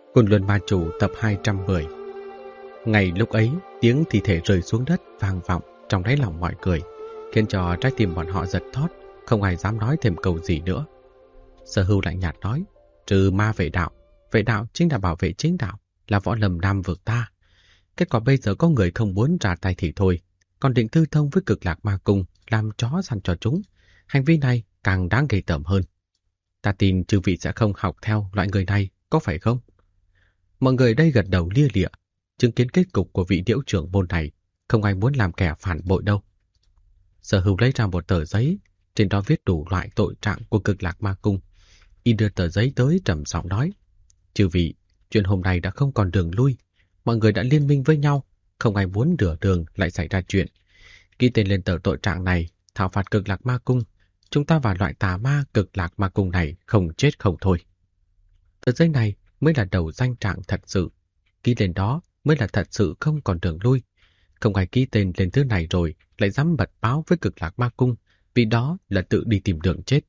Côn Luân Ma Chủ tập 210. Ngày lúc ấy, tiếng thi thể rơi xuống đất vang vọng trong đáy lòng mọi người, khiến cho trái tim bọn họ giật thót, không ai dám nói thêm câu gì nữa. Sở Hưu lạnh nhạt nói, trừ ma vệ đạo chính là bảo vệ chính đạo, là võ lâm Nam vực ta. Kết quả bây giờ có người không muốn ra tay thì thôi, còn định tư thông với Cực Lạc Ma Cung, làm chó săn cho chúng. Hành vi này càng đáng ghê tởm hơn. Ta tin chư vị sẽ không học theo loại người này, có phải không? Mọi người đây gật đầu lia lịa, chứng kiến kết cục của vị điểu trưởng môn này, không ai muốn làm kẻ phản bội đâu. Sở Hưu lấy ra một tờ giấy, trên đó viết đủ loại tội trạng của Cực Lạc Ma Cung. Y đưa tờ giấy tới trầm giọng nói, chư vị, chuyện hôm nay đã không còn đường lui, mọi người đã liên minh với nhau, không ai muốn nửa đường lại xảy ra chuyện. Ghi tên lên tờ tội trạng này, thảo phạt Cực Lạc Ma Cung, chúng ta và loại tà ma Cực Lạc Ma Cung này không chết không thôi. Tờ giấy này mới là đầu danh trạng thật sự, ký lên đó mới là thật sự không còn đường lui. Không ai ký tên lên thứ này rồi lại dám bật báo với Cực Lạc Ma Cung, vì đó là tự đi tìm đường chết.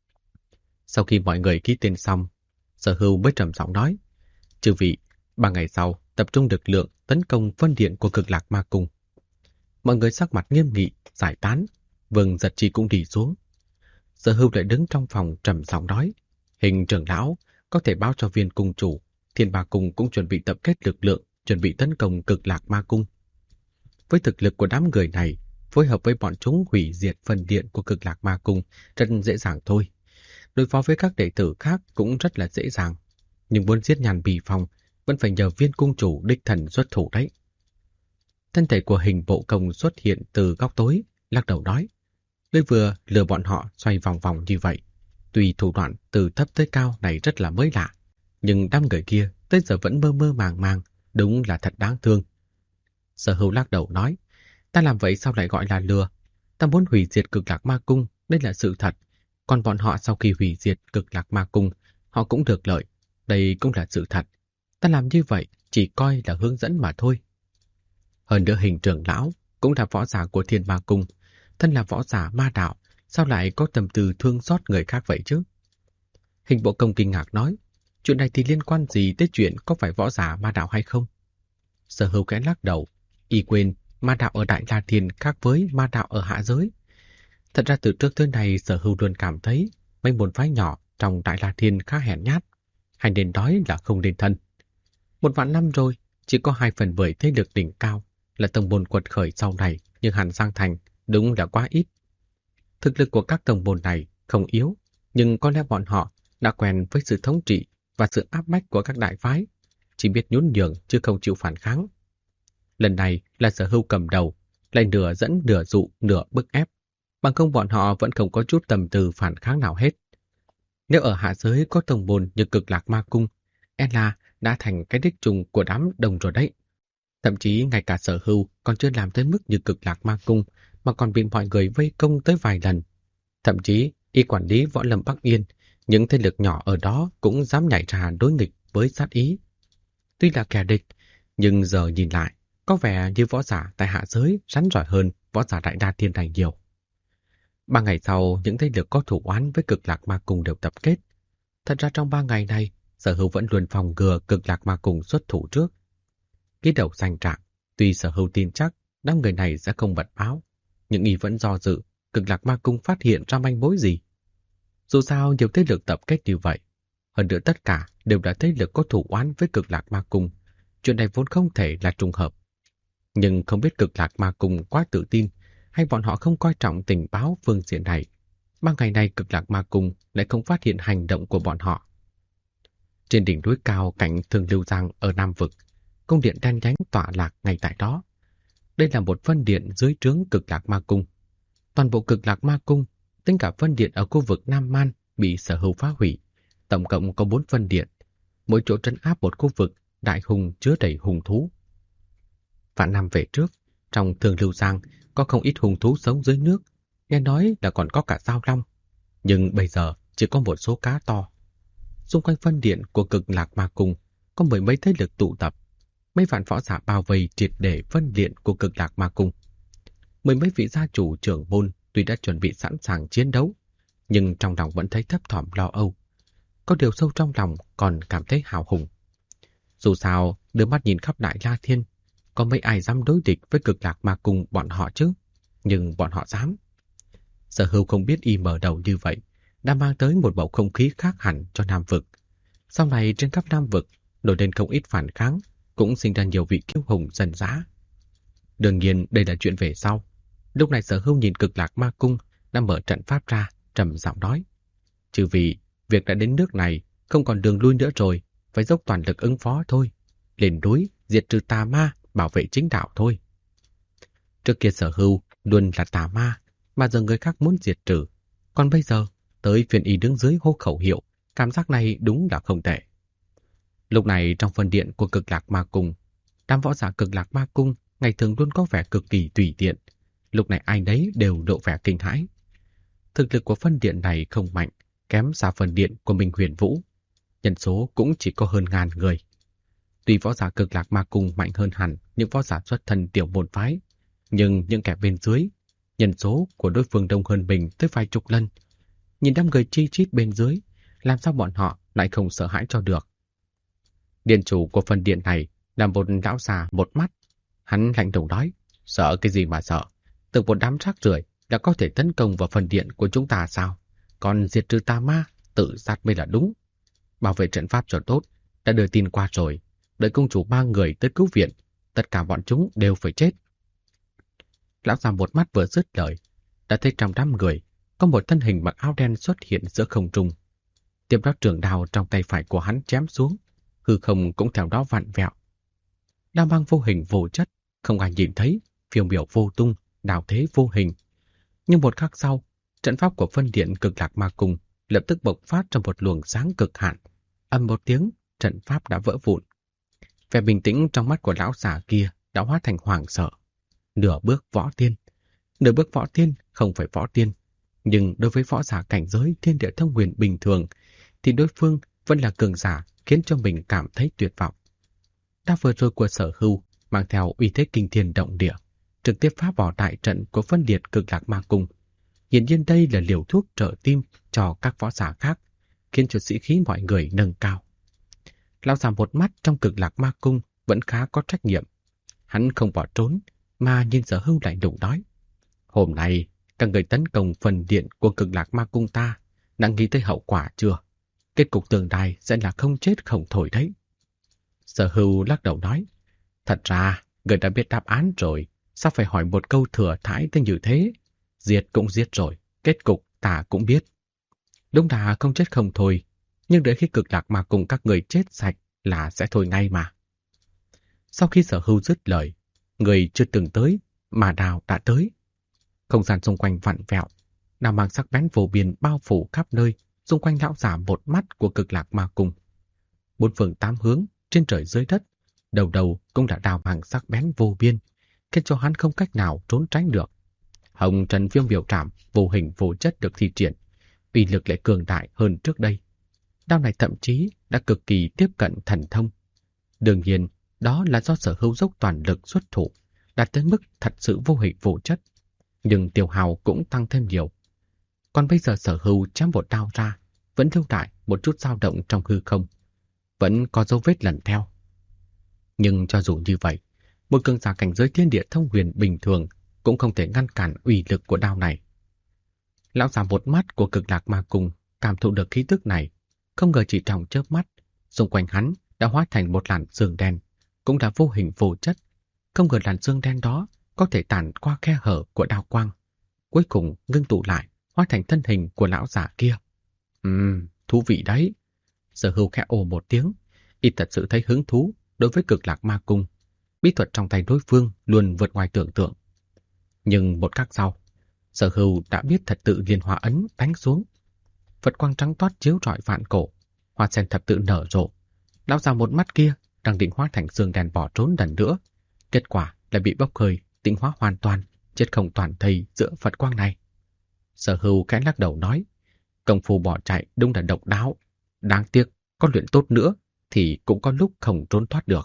Sau khi mọi người ký tên xong, Sở Hưu mới trầm giọng nói, chư vị, 3 ngày sau tập trung lực lượng tấn công phân điện của Cực Lạc Ma Cung. Mọi người sắc mặt nghiêm nghị, giải tán, Vương Giật Chi cũng đi xuống. Sở Hưu lại đứng trong phòng trầm giọng nói, Hình trưởng lão có thể báo cho Viên cung chủ, Thiên Ba Cung cũng chuẩn bị tập kết lực lượng, chuẩn bị tấn công Cực Lạc Ma Cung. Với thực lực của đám người này, phối hợp với bọn chúng hủy diệt phần điện của Cực Lạc Ma Cung rất dễ dàng thôi. Đối phó với các đệ tử khác cũng rất là dễ dàng. Nhưng muốn giết Nhàn Bì Phong vẫn phải nhờ Viên cung chủ đích thần xuất thủ đấy. Thân thể của Hình Bộ Công xuất hiện từ góc tối, lắc đầu nói, ngươi vừa lừa bọn họ xoay vòng vòng như vậy. Tuy thủ đoạn từ thấp tới cao này rất là mới lạ, nhưng đám người kia tới giờ vẫn mơ mơ màng màng, đúng là thật đáng thương. Sở Hưu lắc đầu nói, ta làm vậy sao lại gọi là lừa? Ta muốn hủy diệt Cực Lạc Ma Cung, đây là sự thật. Còn bọn họ sau khi hủy diệt Cực Lạc Ma Cung, họ cũng được lợi, đây cũng là sự thật. Ta làm như vậy chỉ coi là hướng dẫn mà thôi. Hơn nữa Hình trưởng lão cũng là võ giả của Thiên Ma Cung, thân là võ giả ma đạo, sao lại có tâm tư thương xót người khác vậy chứ? Hình Bộ Công kinh ngạc nói, chuyện này thì liên quan gì tới chuyện có phải võ giả ma đạo hay không? Sở Hưu khẽ lắc đầu, y quên ma đạo ở Đại La Thiên khác với ma đạo ở hạ giới. Thật ra từ trước tới nay Sở Hưu luôn cảm thấy mấy môn phái nhỏ trong Đại La Thiên khá hèn nhát, hay nên nói là không nên thân. 1.000 năm rồi, chỉ có 2/10 thế lực đỉnh cao là tông môn quật khởi sau này, nhưng Hàn Giang Thành đúng là quá ít. Thực lực của các tông môn này không yếu, nhưng có lẽ bọn họ đã quen với sự thống trị và sự áp bách của các đại phái, chỉ biết nhún nhường chứ không chịu phản kháng. Lần này là Sở Hưu cầm đầu, lại nửa dẫn nửa dụ nửa bức ép, bằng không bọn họ vẫn không có chút tâm tư phản kháng nào hết. Nếu ở hạ giới có tông môn như Cực Lạc Ma Cung, là đã thành cái đích chung của đám đông rồi đấy. Thậm chí ngay cả Sở Hưu còn chưa làm tới mức như Cực Lạc Ma Cung mà còn bị mọi người vây công tới vài lần. Thậm chí y quản lý võ lâm Bắc Yên, những thế lực nhỏ ở đó cũng dám nhảy ra đối nghịch với sát ý. Tuy là kẻ địch, nhưng giờ nhìn lại, có vẻ như võ giả tại hạ giới rắn giỏi hơn võ giả Đại Đa Thiên này nhiều. 3 ngày sau, những thế lực có thủ oán với Cực Lạc Ma Cung đều tập kết. Thật ra trong 3 ngày này, Sở Hưu vẫn luôn phòng ngừa Cực Lạc Ma Cung xuất thủ trước. Ký đầu danh trạng, tuy Sở Hưu tin chắc đám người này sẽ không bật báo, nhưng y vẫn do dự Cực Lạc Ma Cung phát hiện ra manh mối gì. Dù sao nhiều thế lực tập kết như vậy, hơn nữa tất cả đều là thế lực có thủ oán với Cực Lạc Ma Cung, chuyện này vốn không thể là trùng hợp. Nhưng không biết Cực Lạc Ma Cung quá tự tin hay bọn họ không coi trọng tình báo phương diện này. 3 ngày nay Cực Lạc Ma Cung lại không phát hiện hành động của bọn họ. Trên đỉnh núi cao cạnh Thường Lưu Giang ở Nam Vực, cung điện đen nhánh tọa lạc ngay tại đó. Đây là một phân điện dưới trướng Cực Lạc Ma Cung. Toàn bộ Cực Lạc Ma Cung, tính cả phân điện ở khu vực Nam Man bị Sở Hưu phá hủy. Tổng cộng có 4 phân điện, mỗi chỗ trấn áp một khu vực đại hùng chứa đầy hùng thú. Vạn năm về trước, trong Thường Lưu Giang có không ít hùng thú sống dưới nước, nghe nói là còn có cả dao long. Nhưng bây giờ chỉ có một số cá to. Xung quanh phân điện của Cực Lạc Ma Cung có mười mấy thế lực tụ tập. Mấy vạn võ giả bao vây triệt để phân điện của Cực Lạc Ma Cung. Mười mấy vị gia chủ trưởng môn tuy đã chuẩn bị sẵn sàng chiến đấu, nhưng trong lòng vẫn thấy thấp thỏm lo âu. Có điều sâu trong lòng còn cảm thấy hào hùng. Dù sao, đưa mắt nhìn khắp Đại La Thiên, có mấy ai dám đối địch với Cực Lạc Ma Cung bọn họ chứ? Nhưng bọn họ dám. Sở Hưu không biết y mở đầu như vậy, đã mang tới một bầu không khí khác hẳn cho Nam Vực. Sau này trên khắp Nam Vực, nổi lên không ít phản kháng, cũng sinh ra nhiều vị kiêu hùng dân dã. Đương nhiên đây là chuyện về sau. Lúc này Sở Hưu nhìn Cực Lạc Ma Cung đang mở trận pháp ra, trầm giọng nói: "Trừ vì việc đã đến nước này, không còn đường lui nữa rồi, phải dốc toàn lực ứng phó thôi. Lên núi, diệt trừ tà ma, bảo vệ chính đạo thôi." Trước kia Sở Hưu luôn là tà ma, mà giờ người khác muốn diệt trừ. Còn bây giờ, tới phiên y đứng dưới hô khẩu hiệu, cảm giác này đúng là không tệ. Lúc này trong phân điện của Cực Lạc Ma Cung, đám võ giả Cực Lạc Ma Cung ngày thường luôn có vẻ cực kỳ tùy tiện. Lúc này ai nấy đều lộ vẻ kinh hãi. Thực lực của phân điện này không mạnh, kém xa phân điện của Minh Huyền Vũ. Nhân số cũng chỉ có hơn 1000 người. Tuy võ giả Cực Lạc Ma Cung mạnh hơn hẳn những võ giả xuất thân tiểu môn phái, nhưng những kẻ bên dưới, nhân số của đối phương đông hơn mình tới vài chục lần. Nhìn đám người chi chít bên dưới, làm sao bọn họ lại không sợ hãi cho được. Điện chủ của phân điện này là một lão già một mắt. Hắn lạnh lùng nói: "Sợ cái gì mà sợ? Từ một đám rác rưởi đã có thể tấn công vào phần điện của chúng ta sao? Còn diệt trừ tà ma, tự sát mới là đúng. Bảo vệ trận pháp cho tốt, đã đưa tin qua rồi. Đợi công chủ mang người tới cứu viện, tất cả bọn chúng đều phải chết." Lão già một mắt vừa dứt lời, đã thấy trong đám người có một thân hình mặc áo đen xuất hiện giữa không trung. Tiếp đó trường đao trong tay phải của hắn chém xuống, hư không cũng theo đó vặn vẹo. Đao mang vô hình vô chất, không ai nhìn thấy, phiêu miểu vô tung, đao thế vô hình. Nhưng một khắc sau, trận pháp của phân điện Cực Lạc Ma Cung lập tức bộc phát trong một luồng sáng cực hạn. Ầm một tiếng, trận pháp đã vỡ vụn. Vẻ bình tĩnh trong mắt của lão già kia đã hóa thành hoảng sợ. Nửa bước võ tiên. Nửa bước võ tiên không phải võ tiên, nhưng đối với võ giả cảnh giới thiên địa thông huyền bình thường thì đối phương vẫn là cường giả, khiến cho mình cảm thấy tuyệt vọng. Đao vừa rồi của Sở Hưu mang theo uy thế kinh thiên động địa, trực tiếp phá bỏ đại trận của phân điện Cực Lạc Ma Cung. Hiển nhiên đây là liều thuốc trợ tim cho các võ giả khác, khiến cho sĩ khí mọi người nâng cao. Lão già một mắt trong Cực Lạc Ma Cung vẫn khá có trách nhiệm. Hắn không bỏ trốn, mà nhìn Sở Hưu lạnh lùng nói: "Hôm nay, các người tấn công phần điện của Cực Lạc Ma Cung ta, đã nghĩ tới hậu quả chưa? Kết cục tương lai sẽ là không chết không thôi đấy." Sở Hưu lắc đầu nói: "Thật ra, người đã biết đáp án rồi, sao phải hỏi một câu thừa thãi tới như thế? Diệt cũng giết rồi, kết cục ta cũng biết. Đúng là không chết không thôi, nhưng đợi khi Cực Lạc Ma Cung các người chết sạch là sẽ thôi ngay mà." Sau khi Sở Hưu dứt lời, người chưa từng tới mà đào đã tới. Không gian xung quanh vặn vẹo, đao mang sắc bén vô biên bao phủ khắp nơi, xung quanh lão giả một mắt của Cực Lạc Ma Cung. Bốn phương tám hướng, trên trời dưới đất, đầu đầu cũng là đao mang sắc bén vô biên, khiến cho hắn không cách nào trốn tránh được. Hồng Trần Viêm Biểu Trảm vô hình vô chất được thi triển, uy lực lại cường đại hơn trước đây. Đao này thậm chí đã cực kỳ tiếp cận thần thông. Đương nhiên, đó là do Sở Hưu dốc toàn lực xuất thủ, đạt tới mức thật sự vô hình vô chất. Nhưng tiêu hao cũng tăng thêm nhiều. Còn bây giờ Sở Hưu chém một đao ra, vẫn lưu lại một chút dao động trong hư không, vẫn có dấu vết lần theo. Nhưng cho dù như vậy, một cường giả cảnh giới thiên địa thông huyền bình thường cũng không thể ngăn cản uy lực của đao này. Lão già một mắt của Cực Lạc Ma Cung cảm thụ được khí tức này, không ngờ chỉ trong chớp mắt, xung quanh hắn đã hóa thành một làn sương đen, cũng đã vô hình vô chất. Không ngờ làn sương đen đó có thể tản qua khe hở của đao quang, cuối cùng ngưng tụ lại, hóa thành thân hình của lão giả kia. Thú vị đấy. Sở Hưu khẽ ồ một tiếng, y thật sự thấy hứng thú đối với Cực Lạc Ma Cung. Bí thuật trong tay đối phương luôn vượt ngoài tưởng tượng. Nhưng một khắc sau, Sở Hưu đã biết thật tự liên hoa ấn đánh xuống. Phật quang trắng toát chiếu rọi vạn cổ, hoa sen thập tự nở rộ. Lão già một mắt kia đang định hóa thành sương đen bỏ trốn lần nữa, kết quả lại bị bốc hơi, tĩnh hóa hoàn toàn, chết không toàn thây giữa Phật quang này. Sở Hưu khẽ lắc đầu nói: "Công phu bỏ chạy đúng là độc đáo, đáng tiếc có luyện tốt nữa thì cũng có lúc không trốn thoát được."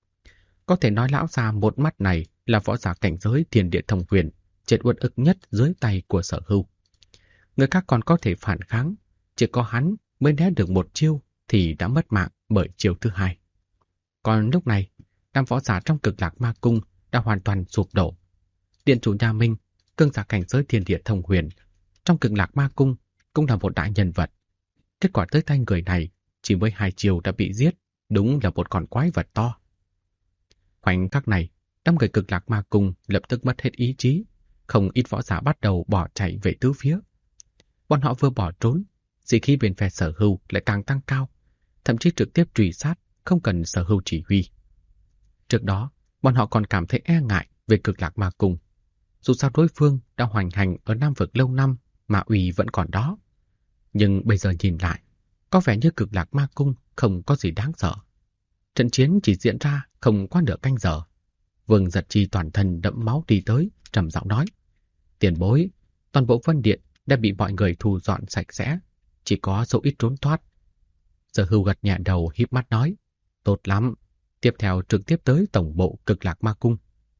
Có thể nói lão già một mắt này là võ giả cảnh giới thiên địa thông huyền, chết uất ức nhất dưới tay của Sở Hưu. Người khác còn có thể phản kháng, chỉ có hắn mới né được một chiêu thì đã mất mạng bởi chiêu thứ hai. Còn lúc này, đám võ giả trong Cực Lạc Ma Cung đã hoàn toàn sụp đổ. Điện chủ nhà Minh, cương giả cảnh giới thiên địa thông huyền, trong Cực Lạc Ma Cung cũng là một đại nhân vật. Kết quả tới tay người này chỉ với 2 chiều đã bị giết, đúng là một con quái vật to. Khoảnh khắc này, đám người Cực Lạc Ma Cung lập tức mất hết ý chí, không ít võ giả bắt đầu bỏ chạy về tứ phía. Bọn họ vừa bỏ trốn, sĩ khí bên phe Sở Hưu lại càng tăng cao, thậm chí trực tiếp truy sát, không cần Sở Hưu chỉ huy. Trước đó, bọn họ còn cảm thấy e ngại về Cực Lạc Ma Cung. Dù sao đối phương đã hoành hành ở Nam Vực lâu năm mà uy vẫn còn đó. Nhưng bây giờ nhìn lại, có vẻ như Cực Lạc Ma Cung không có gì đáng sợ. Trận chiến chỉ diễn ra không quá nửa canh giờ. Vương Giật Chi toàn thân đẫm máu đi tới, trầm giọng nói: "Tiền bối, toàn bộ Vân Điện đã bị mọi người thu dọn sạch sẽ, chỉ có số ít trốn thoát." Sở Hưu gật nhẹ đầu híp mắt nói: "Tốt lắm, tiếp theo trực tiếp tới tổng bộ Cực Lạc Ma Cung."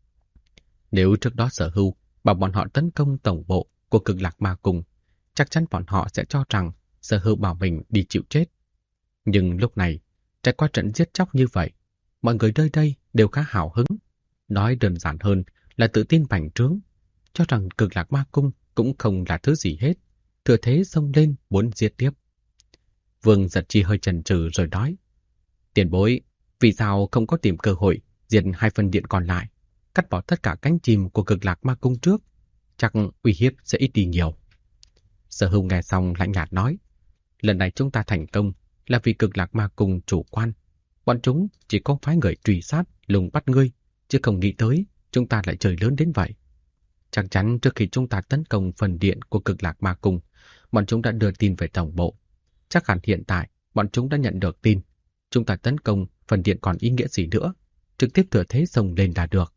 Nếu trước đó Sở Hưu bảo bọn họ tấn công tổng bộ của Cực Lạc Ma Cung, chắc chắn bọn họ sẽ cho rằng Sở Hưu bảo mình đi chịu chết. Nhưng lúc này, trải qua trận giết chóc như vậy, mọi người nơi đây đều khá hào hứng. Nói đơn giản hơn là tự tin bành trướng, cho rằng Cực Lạc Ma Cung cũng không là thứ gì hết, thừa thế xông lên muốn giết tiếp. Vương Giật Chi hơi chần chừ rồi nói: "Tiền bối, vì sao không có tìm cơ hội diệt 2 phân điện còn lại, cắt bỏ tất cả cánh chim của Cực Lạc Ma Cung trước, chắc uy hiếp sẽ ít đi nhiều." Sở Hưu nghe xong lạnh nhạt nói: "Lần này chúng ta thành công là vì Cực Lạc Ma Cung chủ quan. Bọn chúng chỉ có phái người truy sát, lùng bắt ngươi, chứ không nghĩ tới chúng ta lại chơi lớn đến vậy. Chắc chắn trước khi chúng ta tấn công phần điện của Cực Lạc Ma Cung, bọn chúng đã đưa tin về tổng bộ. Chắc hẳn hiện tại bọn chúng đã nhận được tin. Chúng ta tấn công phần điện còn ý nghĩa gì nữa, trực tiếp thừa thế xông lên là được."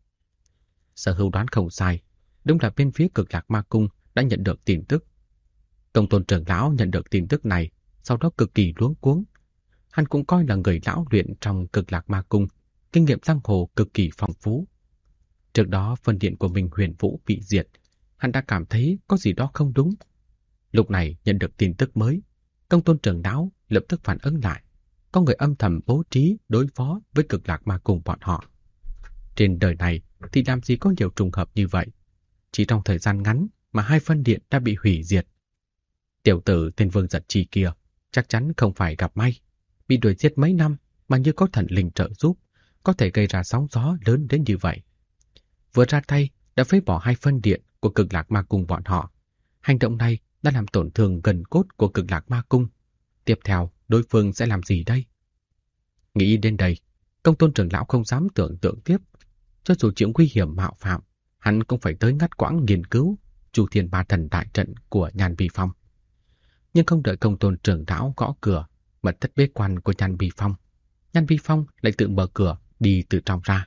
Sở Hưu đoán không sai, đúng là bên phía Cực Lạc Ma Cung đã nhận được tin tức. Công tôn trưởng lão nhận được tin tức này, sau đó cực kỳ luống cuống. Hắn cũng coi là người lão luyện trong Cực Lạc Ma Cung, kinh nghiệm giang hồ cực kỳ phong phú. Trước đó phần điện của mình Huyền Vũ bị diệt, hắn đã cảm thấy có gì đó không đúng. Lúc này nhận được tin tức mới, công tôn trưởng lão lập tức phản ứng lại. Có người âm thầm bố trí đối phó với Cực Lạc Ma Cung bọn họ. Trên đời này thì làm gì có nhiều trùng hợp như vậy. Chỉ trong thời gian ngắn mà 2 phân điện đã bị hủy diệt. Tiểu tử tên Vương Giật Chi kia chắc chắn không phải gặp may. Bị đuổi giết mấy năm mà như có thần linh trợ giúp, có thể gây ra sóng gió lớn đến như vậy. Vừa ra tay đã phế bỏ 2 phân điện của Cực Lạc Ma Cung bọn họ. Hành động này đã làm tổn thương gần cốt của Cực Lạc Ma Cung. Tiếp theo, đối phương sẽ làm gì đây? Nghĩ đến đây, công tôn trưởng lão không dám tưởng tượng tiếp. Cho dù chịu nguy hiểm mạo phạm, hắn cũng phải tới ngắt quãng nghiên cứu Chu Thiên Ba Thần đại trận của Nhan Bi Phong. Nhưng không đợi công tôn trưởng lão gõ cửa, mật thất bế quan của Nhan Bi Phong, Nhan Bi Phong lại tự mở cửa đi từ trong ra.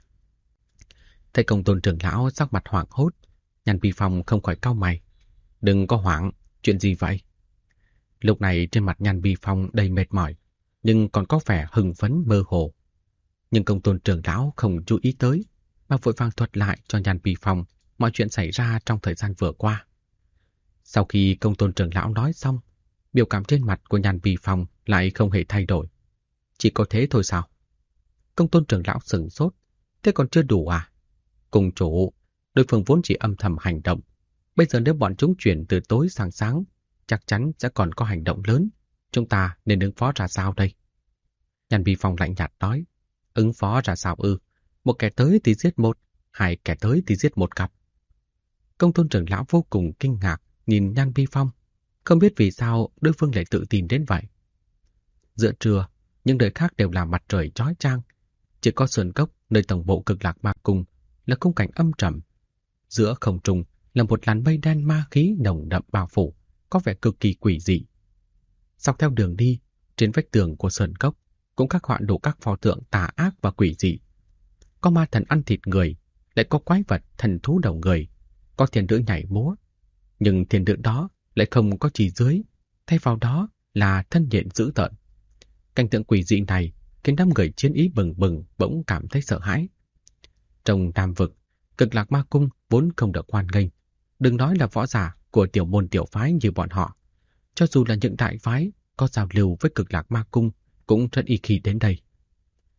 Thấy công tôn trưởng lão sắc mặt hoảng hốt, Nhan Bi Phong không khỏi cau mày. "Đừng có hoảng, chuyện gì vậy?" Lúc này trên mặt Nhan Bi Phong đầy mệt mỏi, nhưng còn có vẻ hưng phấn mơ hồ. Nhưng công tôn trưởng lão không chú ý tới, mà vội vàng thuật lại cho Nhan Bi Phong mọi chuyện xảy ra trong thời gian vừa qua. Sau khi công tôn trưởng lão nói xong, biểu cảm trên mặt của Nhan Bi Phong lại không hề thay đổi. "Chỉ có thế thôi sao?" Công tôn trưởng lão sửng sốt. "Thế còn chưa đủ à?" "Cùng chủ, đối phương vốn chỉ âm thầm hành động. Bây giờ nếu bọn chúng chuyển từ tối sang sáng, chắc chắn sẽ còn có hành động lớn. Chúng ta nên ứng phó ra sao đây?" Nhan Bi Phong lạnh nhạt nói. "Ứng phó ra sao ư? Một kẻ tới thì giết một, 2 kẻ tới thì giết một cặp." Công tôn trưởng lão vô cùng kinh ngạc nhìn Nhan Bi Phong, không biết vì sao đối phương lại tự tin đến vậy. Giữa trưa, những nơi khác đều là mặt trời chói chang, chỉ có sườn cốc nơi tổng bộ Cực Lạc Ma Cung là khung cảnh âm trầm. Giữa không trung là một làn mây đen ma khí nồng đậm bao phủ, có vẻ cực kỳ quỷ dị. Dọc theo đường đi, trên vách tường của sườn cốc cũng khắc họa đủ các pho tượng tà ác và quỷ dị. Có ma thần ăn thịt người, lại có quái vật thần thú đầu người, có thiên nữ nhảy múa. Nhưng thiên nữ đó lại không có chỉ dưới, thay vào đó là thân nhện dữ tợn. Cảnh tượng quỷ dị này khiến đám người chiến ý bừng bừng bỗng cảm thấy sợ hãi. Trong Nam Vực, Cực Lạc Ma Cung vốn không được hoan nghênh, đừng nói là võ giả của tiểu môn tiểu phái như bọn họ. Cho dù là những đại phái có giao lưu với Cực Lạc Ma Cung cũng rất ít khi đến đây.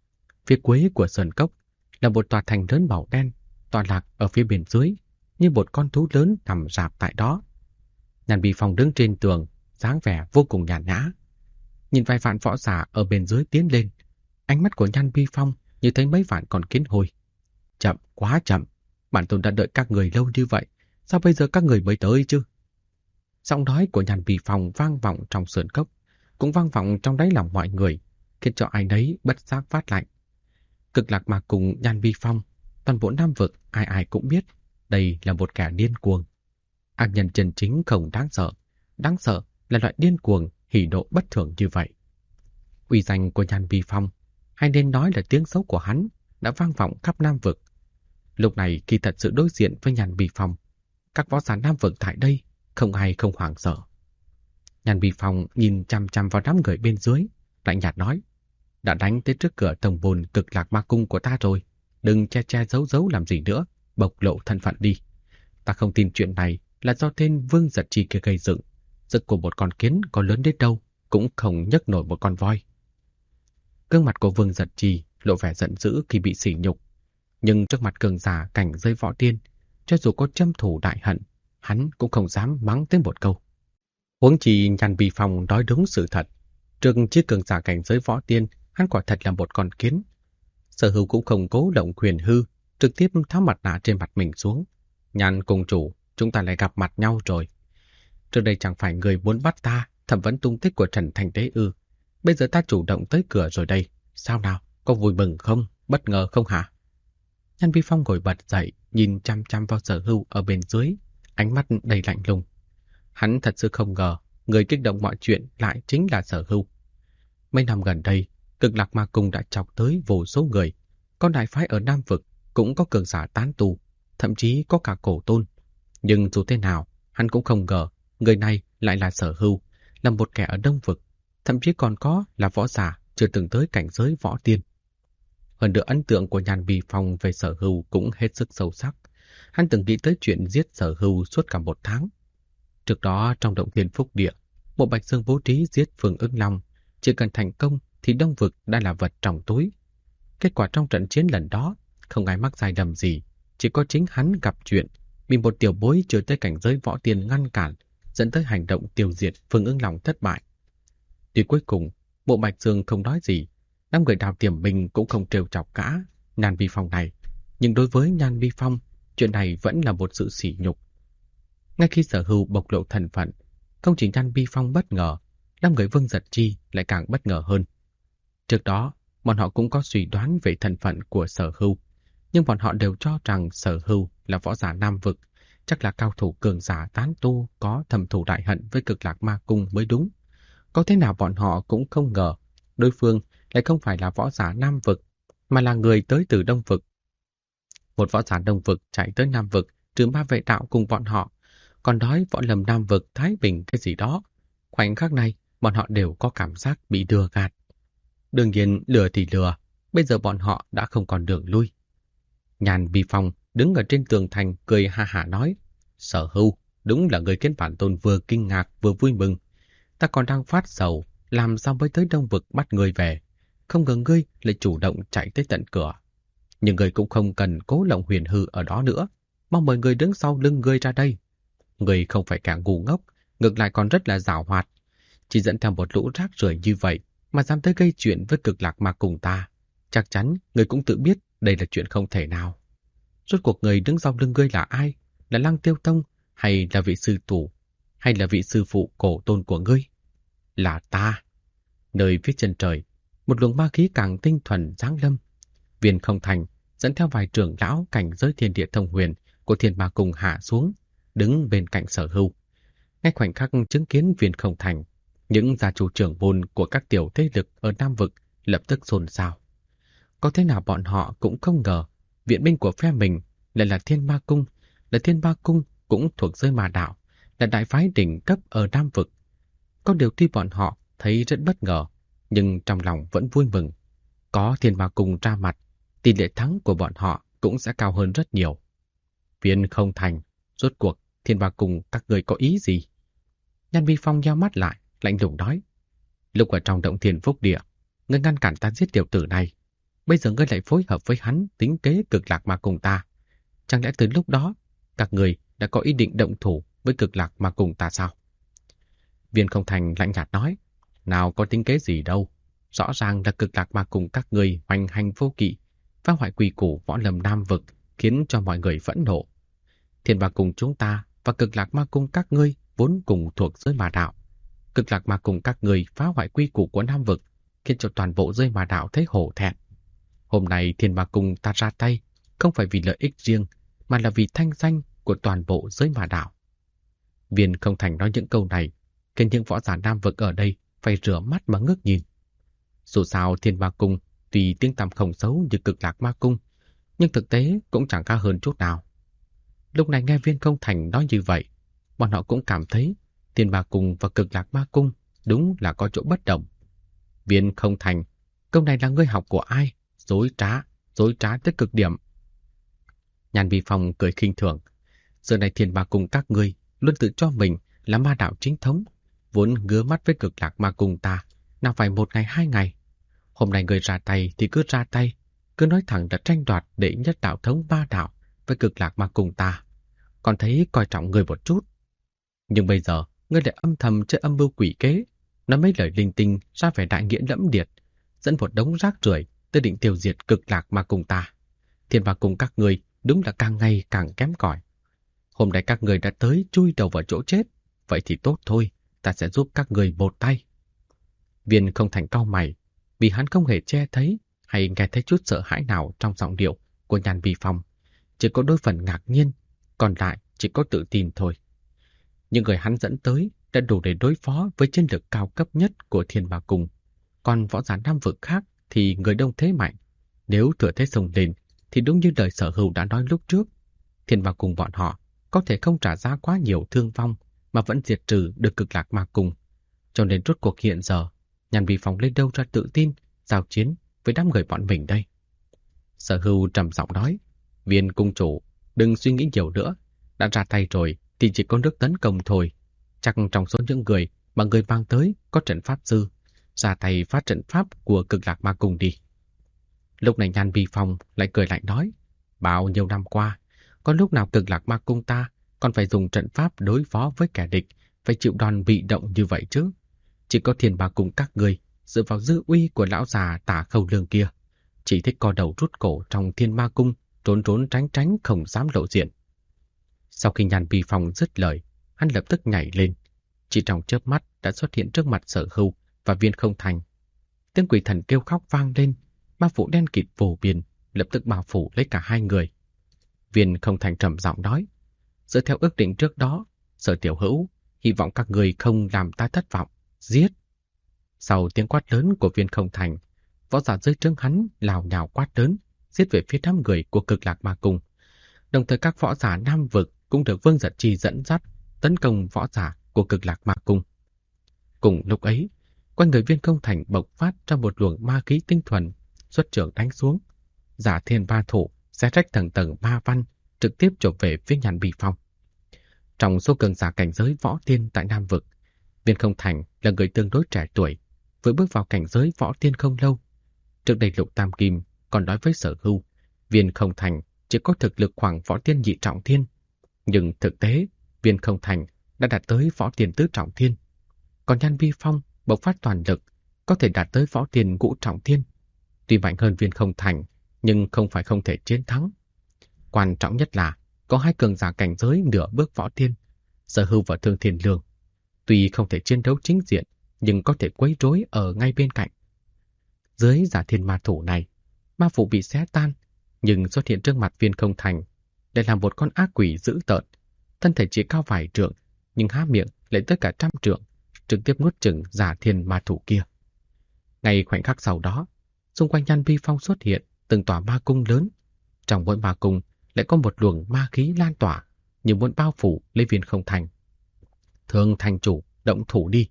Phía cuối của sơn cốc là một tòa thành lớn màu đen, tọa lạc ở phía bên dưới, như một con thú lớn nằm rạp tại đó. Nhan Bi Phong đứng trên tường, dáng vẻ vô cùng nhàn nhã. Nhìn vài vạn võ giả ở bên dưới tiến lên, ánh mắt của Nhan Bi Phong như thấy mấy vạn con kiến hôi. Chậm, quá chậm, bản tôn đã đợi các người lâu như vậy, sao bây giờ các người mới tới chứ? Giọng nói của Nhan Bi Phong vang vọng trong sơn cốc, cũng vang vọng trong đáy lòng mọi người, khiến cho ai nấy bất giác phát lạnh. Cực Lạc Ma cùng Nhan Bi Phong, toàn bộ Nam vực ai ai cũng biết đây là một kẻ điên cuồng. Ác nhân chân chính không đáng sợ là loại điên cuồng hỉ nộ bất thường như vậy. Uy danh của Nhan Bi Phong, hay nên nói là tiếng xấu của hắn, đã vang vọng khắp Nam vực. Lúc này khi thật sự đối diện với Nhan Bi Phong, các võ giả Nam vực tại đây không ai không hoảng sợ. Nhan Bi Phong nhìn chằm chằm vào đám người bên dưới, lạnh nhạt nói: đã đánh tới trước cửa tổng bồn Cực Lạc Ma cung của ta rồi, đừng che che giấu giấu làm gì nữa, bộc lộ thân phận đi. Ta không tin chuyện này là do tên Vương Giật Chi kia gây dựng. Sức của một con kiến có lớn đến đâu cũng không nhấc nổi một con voi. Gương mặt của Vương Giật Chi lộ vẻ giận dữ khi bị sỉ nhục, nhưng trước mặt cường giả cảnh giới võ tiên, cho dù có châm thủ đại hận, hắn cũng không dám mắng tới một câu. Huống chi Nhan Bi Phong nói đúng sự thật, trước chiếc cường giả cảnh giới võ tiên, hắn quả thật là một con kiến. Sở Hữu cũng không cố động quyền hư, trực tiếp tháo mặt nạ trên mặt mình xuống. Nhan cung chủ, chúng ta lại gặp mặt nhau rồi. Trước đây chẳng phải người muốn bắt ta thẩm vấn tung tích của Trần Thành Tế ư? Bây giờ ta chủ động tới cửa rồi đây. Sao nào, có vui mừng không? Bất ngờ không hả? Nhan Bi Phong ngồi bật dậy, nhìn chăm chăm vào Sở Hữu ở bên dưới, ánh mắt đầy lạnh lùng. Hắn thật sự không ngờ người kích động mọi chuyện lại chính là Sở Hữu. Mấy năm gần đây, Cực Lạc Ma Cung đã chọc tới vô số người. Con đại phái ở Nam vực cũng có cường giả tán tu, thậm chí có cả cổ tôn. Nhưng dù thế nào, hắn cũng không ngờ người này lại là Sở Hữu, là một kẻ ở Đông vực, thậm chí còn có là võ giả chưa từng tới cảnh giới võ tiên. Hơn nữa ấn tượng của Nhan Bi Phong về Sở Hữu cũng hết sức sâu sắc. Hắn từng nghĩ tới chuyện giết Sở Hữu suốt cả một tháng. Trước đó trong động Thiên Phúc Địa, Bộ Bạch Dương bố trí giết Phương Ứng Long, chỉ cần thành công thì Đông vực đã là vật trong túi. Kết quả trong trận chiến lần đó, không ai mắc sai lầm gì, chỉ có chính hắn gặp chuyện, bị một tiểu bối chưa tới cảnh giới võ tiên ngăn cản, dẫn tới hành động tiêu diệt Phương Ứng Long thất bại. Tuy cuối cùng, Bộ Bạch Dương không nói gì, đám người Đào Tiềm Minh cũng không trêu chọc cả Nhan Bi Phong này, nhưng đối với Nhan Bi Phong, chuyện này vẫn là một sự sỉ nhục. Ngay khi Sở Hữu bộc lộ thân phận, không chỉ Nhan Bi Phong bất ngờ, đám người Vương Giật Chi lại càng bất ngờ hơn. Trước đó, bọn họ cũng có suy đoán về thân phận của Sở Hữu, nhưng bọn họ đều cho rằng Sở Hữu là võ giả Nam vực, chắc là cao thủ cường giả tán tu có thầm thù đại hận với Cực Lạc Ma Cung mới đúng. Có thế nào bọn họ cũng không ngờ, đối phương lại không phải là võ giả Nam vực, mà là người tới từ Đông vực. Một võ giả Đông vực chạy tới Nam vực, trừ ma vệ đạo cùng bọn họ, còn nói võ lâm Nam vực Thái Bình cái gì đó. Khoảnh khắc này, bọn họ đều có cảm giác bị lừa gạt. Đương nhiên, lừa thì lừa, bây giờ bọn họ đã không còn đường lui. Nhan Bi Phong đứng ở trên tường thành cười ha hả nói: Sở Hữu, đúng là người khiến bản tôn vừa kinh ngạc vừa vui mừng. Ta còn đang phát sầu, làm sao mới tới Đông vực bắt người về. Không ngờ ngươi lại chủ động chạy tới tận cửa. Nhưng ngươi cũng không cần cố lộng huyền hư ở đó nữa. Mong mời người đứng sau lưng ngươi ra đây. Ngươi không phải kẻ ngu ngốc, ngược lại còn rất là giàu hoạt. Chỉ dẫn theo một lũ rác rưởi như vậy mà dám tới gây chuyện với Cực Lạc Ma cùng ta. Chắc chắn ngươi cũng tự biết đây là chuyện không thể nào. Rốt cuộc người đứng sau lưng ngươi là ai? Là Lăng Tiêu Tông, hay là vị sư tổ, hay là vị sư phụ cổ tôn của ngươi? Là ta. Nơi phía chân trời, một luồng ma khí càng tinh thuần giáng lâm. Viên Không Thành dẫn theo vài trưởng lão cảnh giới thiên địa thông huyền của Thiên Ma Cung hạ xuống, đứng bên cạnh Sở Hữu. Ngay khoảnh khắc chứng kiến Viên Không Thành, những gia chủ trưởng môn của các tiểu thế lực ở Nam vực lập tức xôn xao. Có thế nào bọn họ cũng không ngờ viện binh của phe mình lại là Thiên Ma Cung, là Thiên Ma Cung cũng thuộc giới ma đạo, là đại phái đỉnh cấp ở Nam vực. Có điều tuy bọn họ thấy rất bất ngờ, nhưng trong lòng vẫn vui mừng. Có Thiên Ma Cung ra mặt, tỷ lệ thắng của bọn họ cũng sẽ cao hơn rất nhiều. Viên Không Thành, rốt cuộc Thiên Ma Cung các người có ý gì? Nhan Bi Phong nheo mắt lại, lạnh lùng nói: Lúc ở trong động Thiên Phúc Địa, ngươi ngăn cản ta giết tiểu tử này. bây giờ ngươi lại phối hợp với hắn tính kế Cực Lạc Ma cùng ta. Chẳng lẽ từ lúc đó, các người đã có ý định động thủ với Cực Lạc Ma cùng ta sao? Viên Không Thành lạnh nhạt nói, nào có tính kế gì đâu. Rõ ràng là Cực Lạc Ma cùng các người hoành hành vô kỵ, phá hoại quy củ võ lâm Nam vực, khiến cho mọi người phẫn nộ. Thiên Ma cùng chúng ta và Cực Lạc Ma cùng các ngươi vốn cùng thuộc giới ma đạo. Cực Lạc Ma cùng các người phá hoại quy củ của Nam vực, khiến cho toàn bộ giới ma đạo thấy hổ thẹn. Hôm nay Thiên Ma cùng ta ra tay, không phải vì lợi ích riêng, mà là vì thanh danh của toàn bộ giới ma đạo. Viên Không Thành nói những câu này, khiến những võ giả Nam vực ở đây phải rửa mắt mà ngước nhìn. Dù sao Thiên Ma cung tuy tiếng tăm không xấu như Cực Lạc Ma cung, nhưng thực tế cũng chẳng khá hơn chút nào. Lúc này nghe Viên Không Thành nói như vậy, bọn họ cũng cảm thấy Thiên Ma cung và Cực Lạc Ma cung đúng là có chỗ bất đồng. Viên Không Thành, câu này là ngươi học của ai? Dối trá tới cực điểm. Nhan Vi Phong cười khinh thường. Giờ này Thiên Ma cung các ngươi luôn tự cho mình là ma đạo chính thống, vốn ngứa mắt với Cực Lạc Ma cung ta, nào phải một ngày 2 ngày. Hôm nay người ra tay thì cứ ra tay, cứ nói thẳng là tranh đoạt đệ nhất đạo thống ba đạo với Cực Lạc Ma cung ta, còn thấy coi trọng người một chút. Nhưng bây giờ, ngươi lại âm thầm chơi âm mưu quỷ kế, nói mấy lời linh tinh ra vẻ đại nghĩa lẫm liệt, dẫn một đống rác rưởi tới định tiêu diệt Cực Lạc Ma cung ta. Thiên Ma cung các ngươi đúng là càng ngày càng kém cỏi. Hôm nay các người đã tới chui đầu vào chỗ chết, vậy thì tốt thôi, ta sẽ giúp các người một tay. Viên Không Thành cau mày, vì hắn không hề che thấy hay nghe thấy chút sợ hãi nào trong giọng điệu của Nhan Vi Phong, chỉ có đôi phần ngạc nhiên, còn lại chỉ có tự tin thôi. Những người hắn dẫn tới đã đủ để đối phó với chiến lược cao cấp nhất của Thiên Ma cung, còn võ giả Nam vực khác thì người đông thế mạnh, nếu thừa thế xông lên thì đúng như lời Sở Hữu đã nói lúc trước, Thiên Ma cung bọn họ có thể không trả giá quá nhiều thương vong mà vẫn diệt trừ được Cực Lạc Ma cung. Cho nên rốt cuộc hiện giờ, Nhan Vi Phong lên đâu ra tự tin giao chiến với đám người bọn mình đây? Sở Hữu trầm giọng nói, Viên cung chủ, đừng suy nghĩ nhiều nữa, đã ra tay rồi thì chỉ có nước tấn công thôi. Chắc trong số những người mà người mang tới có trận pháp sư, ra tay phát trận pháp của Cực Lạc Ma cung đi. Lúc này Nhan Vi Phong lại cười lạnh nói, bao nhiêu năm qua, có lúc nào Cực Lạc Ma cung ta còn phải dùng trận pháp đối phó với kẻ địch, phải chịu đòn bị động như vậy chứ? Chỉ có Thiên Ma cung các người dựa vào dư uy của lão già Tả Khâu Lương kia, chỉ thích co đầu rút cổ trong Thiên Ma cung, trốn trốn tránh tránh không dám lộ diện. Sau khi Nhan Vi Phong dứt lời, hắn lập tức nhảy lên, chỉ trong chớp mắt đã xuất hiện trước mặt Sở Hữu và Viên Không Thành. Tiếng quỷ thần kêu khóc vang lên, ma phủ đen kịt vô biên lập tức bao phủ lấy cả hai người. Viên Không Thành trầm giọng nói, dựa theo ước định trước đó, Sở Tiểu Hữu hy vọng các người không làm ta thất vọng, giết. Sau tiếng quát lớn của Viên Không Thành, võ giả dưới trướng hắn lào nhào quát lớn, giết về phía đám người của Cực Lạc Ma cung. Đồng thời các võ giả Nam vực cũng được Vương Giật Chi dẫn dắt tấn công võ giả của Cực Lạc Ma cung. Cùng lúc ấy, quanh người Viên Không Thành bộc phát ra một luồng ma khí tinh thuần, xuất trưởng đánh xuống. Giả Thiên Ba Thủ xé rách tầng tầng ma văn, trực tiếp chộp về phía Nhan Vi Phong. Trong số cường giả cảnh giới võ tiên tại Nam vực, Viên Không Thành là người tương đối trẻ tuổi, vừa bước vào cảnh giới võ tiên không lâu. Trước đây Lục Tam Kim còn nói với Sở Hữu, Viên Không Thành chỉ có thực lực khoảng võ tiên nhị trọng thiên, nhưng thực tế Viên Không Thành đã đạt tới võ tiên tứ trọng thiên. Còn Nhan Vi Phong bộc phát toàn lực, có thể đạt tới võ tiên ngũ trọng thiên. Tuy mạnh hơn Viên Không Thành, nhưng không phải không thể chiến thắng. Quan trọng nhất là có hai cường giả cảnh giới nửa bước võ tiên, Sở Hữu và Thương Thiên Lương. Tuy không thể chiến đấu chính diện, nhưng có thể quấy rối ở ngay bên cạnh. Dưới Giả Thiên Ma Thủ này, ma phủ bị xé tan, nhưng xuất hiện trước mặt Viên Không Thành để làm một con ác quỷ dữ tợn, thân thể chỉ cao vài trượng, nhưng há miệng lại tới cả 100 trượng, trực tiếp nuốt chửng Giả Thiên Ma Thủ kia. Ngay khoảnh khắc sau đó, xung quanh Nhan Vi Phong xuất hiện từng tòa ma cung lớn. Trong mỗi ma cung lại có một luồng ma khí lan tỏa, như muốn bao phủ lấy Viên Không Thành. Thương thành chủ, động thủ đi.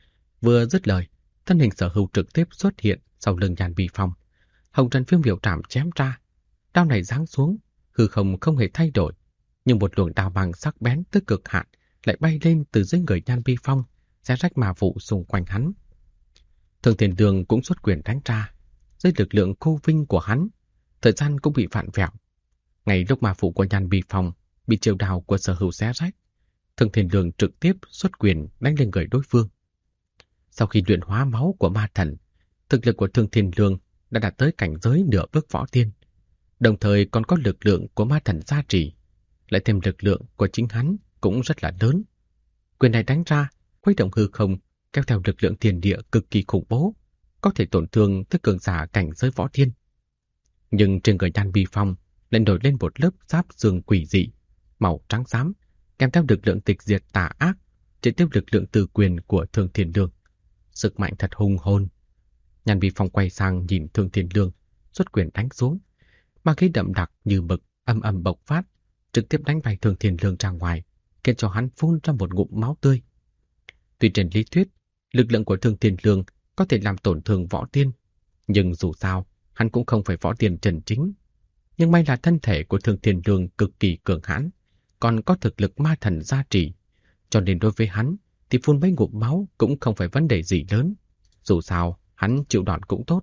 Vừa dứt lời, thân hình Sở Hữu trực tiếp xuất hiện sau lưng Nhan Vi Phong. Hồng Trần Phiêu Miểu Trảm chém ra, đao này giáng xuống, hư không không hề thay đổi, nhưng một luồng đao bằng sắc bén tới cực hạn lại bay lên từ dưới người Nhan Vi Phong, xé rách ma vụ xung quanh hắn. Thương Thiên Đường cũng xuất quyền đánh ra. dưới lực lượng cô vinh của hắn, thời gian cũng bị vặn vẹo. Ngay lúc ma phủ của Nhan Bi Phong bị chiêu đào của Sở Hữu xé rách, Thương Thiên Lương trực tiếp xuất quyền đánh lên người đối phương. Sau khi luyện hóa máu của ma thần, thực lực của Thương Thiên Lương đã đạt tới cảnh giới nửa bước võ tiên, đồng thời còn có lực lượng của ma thần gia trì, lại thêm lực lượng của chính hắn cũng rất là lớn. Quyền này đánh ra, khuấy động hư không, kéo theo lực lượng thiên địa cực kỳ khủng bố, có thể tổn thương tới cường giả cảnh giới võ tiên. Nhưng trên người Nhan Bi Phong lại nổi lên một lớp giáp xương quỷ dị, màu trắng xám, kèm theo lực lượng tịch diệt tà ác, trực tiếp lực lượng từ quyền của Thương Thiên Lương. Sức mạnh thật hung hồn. Nhan Bi Phong quay sang nhìn Thương Thiên Lương, xuất quyền đánh xuống. Ma khí đậm đặc như mực âm âm bộc phát, trực tiếp đánh vai Thương Thiên Lương ra ngoài, khiến cho hắn phun ra một ngụm máu tươi. Tuy trên lý thuyết, lực lượng của Thương Thiên Lương có thể làm tổn thương võ tiên, nhưng dù sao, hắn cũng không phải võ tiên chân chính. Nhưng may là thân thể của Thương Thiên Lương cực kỳ cường hãn, còn có thực lực ma thần gia trì, cho nên đối với hắn thì phun mấy ngụm máu cũng không phải vấn đề gì lớn. Dù sao, hắn chịu đòn cũng tốt.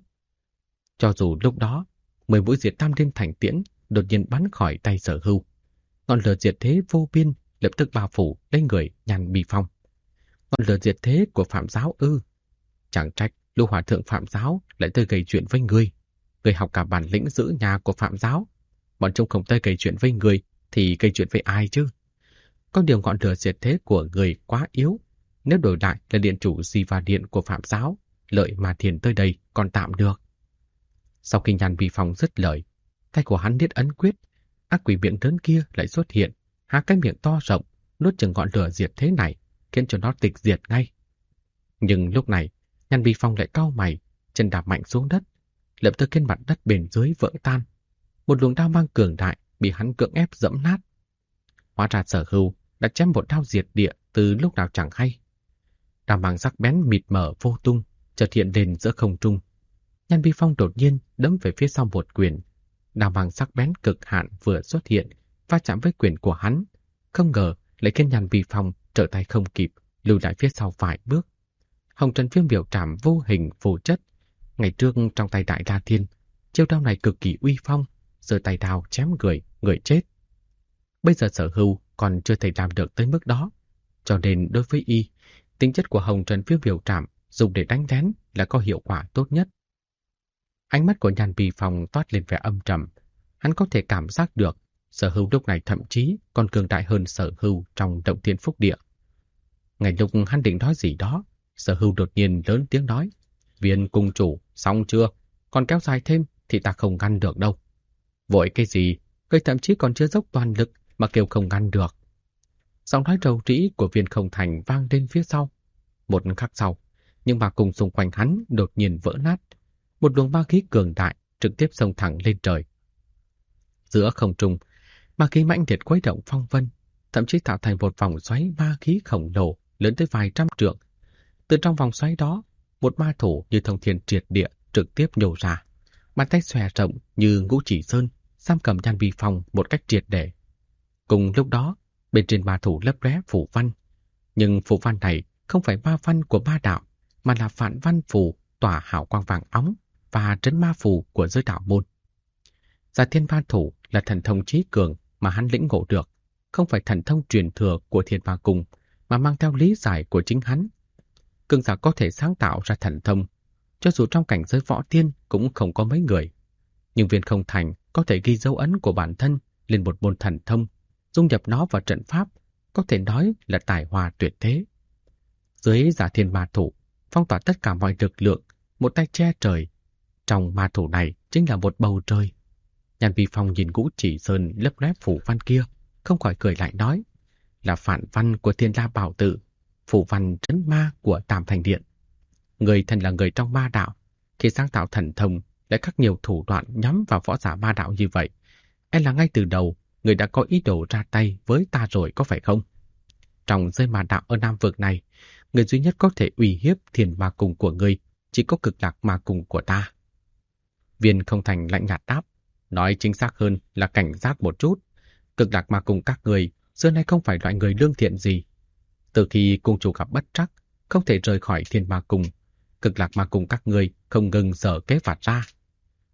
Cho dù lúc đó, 10 mũi diệt tam liên thành tiễn đột nhiên bắn khỏi tay Sở Hưu, ngọn lửa diệt thế vô biên lập tức bao phủ lên người Nhan Bi Phong. Ngọn lửa diệt thế của Phạm Giáo ư? Chẳng trách Lưu Hòa Thượng Phạm Giáo lại tới gây chuyện với ngươi. Ngươi học cả bản lĩnh giữ nhà của Phạm Giáo. Bọn chúng không tới gây chuyện với ngươi thì gây chuyện với ai chứ? Có điều ngọn lửa diệt thế của người quá yếu. Nếu đổi lại là điện chủ Di-va Điện của Phạm Giáo, lợi mà thiền tới đây còn tạm được. Sau khi Nhan Bi Phong dứt lời, tay của hắn niết ấn quyết, ác quỷ miệng lớn kia lại xuất hiện, há cái miệng to rộng, nuốt chừng ngọn lửa diệt thế này, khiến cho nó tịch diệt ngay. Nhưng lúc này, Nhan Bi Phong lại cau mày, chân đạp mạnh xuống đất, lập tức khiến mặt đất bên dưới vỡ tan. Một luồng đao mang cường đại bị hắn cưỡng ép giẫm nát. Hóa ra Sở Hưu đã chém một đao diệt địa từ lúc nào chẳng hay. Đao mang sắc bén mịt mờ vô tung, chợt hiện lên giữa không trung. Nhan Bi Phong đột nhiên đấm về phía sau một quyền. Đao mang sắc bén cực hạn vừa xuất hiện, va chạm với quyền của hắn, không ngờ lại khiến Nhan Bi Phong trở tay không kịp, lùi lại phía sau vài bước. Hồng Trần Viêm biểu trảm vô hình vô chất. Ngày trước trong tay Đại La Thiên, chiêu đao này cực kỳ uy phong, giơ tay đao chém người chết. Bây giờ Sở Hưu còn chưa thể làm được tới mức đó, cho nên đối với y, tính chất của Hồng Trần Viêm biểu trảm dùng để đánh lén là có hiệu quả tốt nhất. Ánh mắt của Nhan Bi Phong toát lên vẻ âm trầm, hắn có thể cảm giác được Sở Hưu lúc này thậm chí còn cường đại hơn Sở Hưu trong Động Thiên Phúc Địa. Ngay lúc hắn định nói gì đó, Sở Hưu đột nhiên lớn tiếng nói: "Viên cung chủ, xong chưa? Còn kéo dài thêm thì ta không ngăn được đâu." "Vội cái gì? Ngươi thậm chí còn chưa dốc toàn lực mà kêu không ngăn được." Giọng nói rầu rĩ của Viên Không Thành vang lên phía sau. Một khắc sau, nhưng mà cùng xung quanh hắn đột nhiên vỡ nát. Một luồng ma khí cường đại trực tiếp xông thẳng lên trời. Giữa không trung, ma khí mãnh liệt quấy động phong vân, thậm chí tạo thành một vòng xoáy ma khí khổng lồ lớn tới vài trăm trượng. Từ trong vòng xoáy đó, một ma thủ như thông thiên triệt địa trực tiếp nhổ ra, bàn tay xòe rộng như Ngũ Chỉ Sơn, giam cầm Nhan Bi Phong một cách triệt để. Cùng lúc đó, bên trên ma thủ lấp lóe phù văn, nhưng phù văn này không phải ma văn của ma đạo, mà là phản văn phù tỏa hào quang vàng óng và trấn ma phù của giới đạo môn. Giả Thiên Ma Thủ là thần thông trí cường mà hắn lĩnh ngộ được, không phải thần thông truyền thừa của Thiên Ma Cung, mà mang theo lý giải của chính hắn. Cường giả có thể sáng tạo ra thần thông, cho dù trong cảnh giới võ tiên cũng không có mấy người. Nhưng Viên Không Thành có thể ghi dấu ấn của bản thân lên một môn thần thông, dung nhập nó vào trận pháp, có thể nói là tài hoa tuyệt thế. Dưới Giả Thiên Ma Thủ, phong tỏa tất cả mọi lực lượng, một tay che trời. Trong ma thủ này chính là một bầu trời. Nhan Bi Phong nhìn Ngũ Chỉ Sơn lấp lóe phù văn kia, không khỏi cười lại nói: "Là phản văn của Thiên La Bảo Tự, phù văn trấn ma của Tam Thành Điện. Người thân là người trong ma đạo, khi sáng tạo thần thông lại khắc nhiều thủ đoạn nhắm vào võ giả ma đạo như vậy, là ngay từ đầu người đã có ý đồ ra tay với ta rồi có phải không? Trong giới ma đạo ở Nam Vực này, người duy nhất có thể uy hiếp Thiên Ma Cung của ngươi chỉ có Cực Lạc Ma Cung của ta." Viên Không Thành lạnh nhạt đáp: "Nói chính xác hơn là cảnh giác một chút. Cực Lạc Ma Cung các người xưa nay không phải loại người lương thiện gì. Từ khi cung chủ gặp bất trắc, không thể rời khỏi Thiên Ma Cung, Cực Lạc Ma Cung các người không ngừng dở kế vặt ra,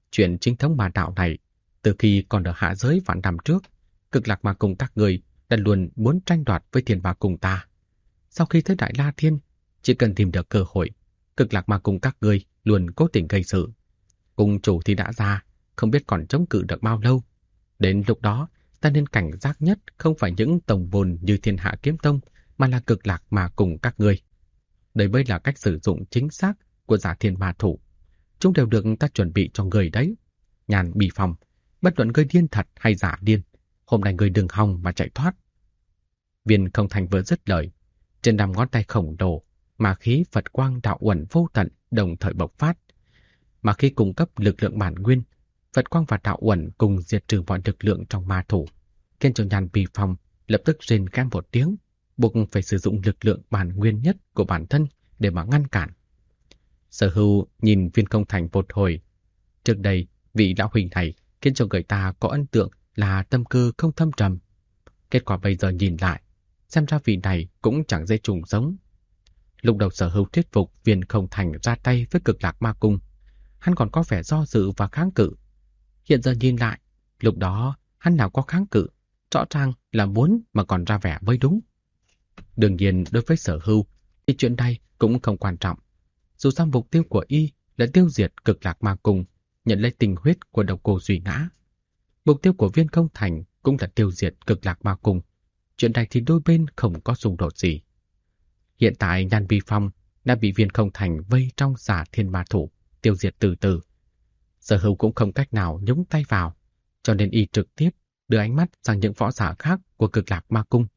Chuyện chính thống ma đạo này, từ khi còn ở hạ giới vạn năm trước, Cực Lạc Ma Cung các người đã luôn muốn tranh đoạt với Thiên Ma Cung ta. Sau khi tới Đại La Thiên, chỉ cần tìm được cơ hội, Cực Lạc Ma Cung các người luôn cố tình gây sự. Cung chủ thì đã ra, không biết còn chống cự được bao lâu. Đến lúc đó, ta nên cảnh giác nhất không phải những tổng bồn như Thiên Hạ Kiếm Tông, mà là Cực Lạc Ma Cung các người. Đây mới là cách sử dụng chính xác của Giả Thiên Ma Thủ. Chúng đều được ta chuẩn bị cho người đấy. Nhàn Bì Phong, bất luận người điên thật hay giả điên, hôm nay người đừng hòng mà chạy thoát. Viên Không Thành vừa dứt lời, trên 5 ngón tay khổng lồ, ma khí Phật quang đạo uẩn vô tận đồng thời bộc phát. Ma khí cung cấp lực lượng bản nguyên, Phật quang và đạo uẩn cùng diệt trừ mọi lực lượng trong ma thủ, khiến cho Nhàn Bì Phong lập tức rên kém một tiếng, buộc phải sử dụng lực lượng bản nguyên nhất của bản thân để mà ngăn cản. Sở Hưu nhìn Viên Không Thành một hồi. Trước đây, vị lão huynh này khiến cho người ta có ấn tượng là tâm cơ không thâm trầm. Kết quả bây giờ nhìn lại, xem ra vị này cũng chẳng dễ trùng giống. Lúc đầu Sở Hưu thuyết phục Viên Không Thành ra tay với Cực Lạc Ma Cung, hắn còn có vẻ do dự và kháng cự. Hiện giờ nhìn lại, lúc đó hắn nào có kháng cự, rõ ràng là muốn mà còn ra vẻ mới đúng. Đương nhiên đối với Sở Hưu thì chuyện này cũng không quan trọng. Dù sao mục tiêu của y là tiêu diệt Cực Lạc Ma Cung, nhận lấy tình huyết của Độc Cô Duy Ngã. Mục tiêu của Viên Không Thành cũng là tiêu diệt Cực Lạc Ma Cung. Chuyện này thì đôi bên không có xung đột gì. Hiện tại Nhàn Bì Phong đã bị Viên Không Thành vây trong Giả Thiên Ma Thủ, tiêu diệt từ từ. Sở Hưu cũng không cách nào nhúng tay vào, cho nên y trực tiếp đưa ánh mắt sang những võ giả khác của Cực Lạc Ma Cung.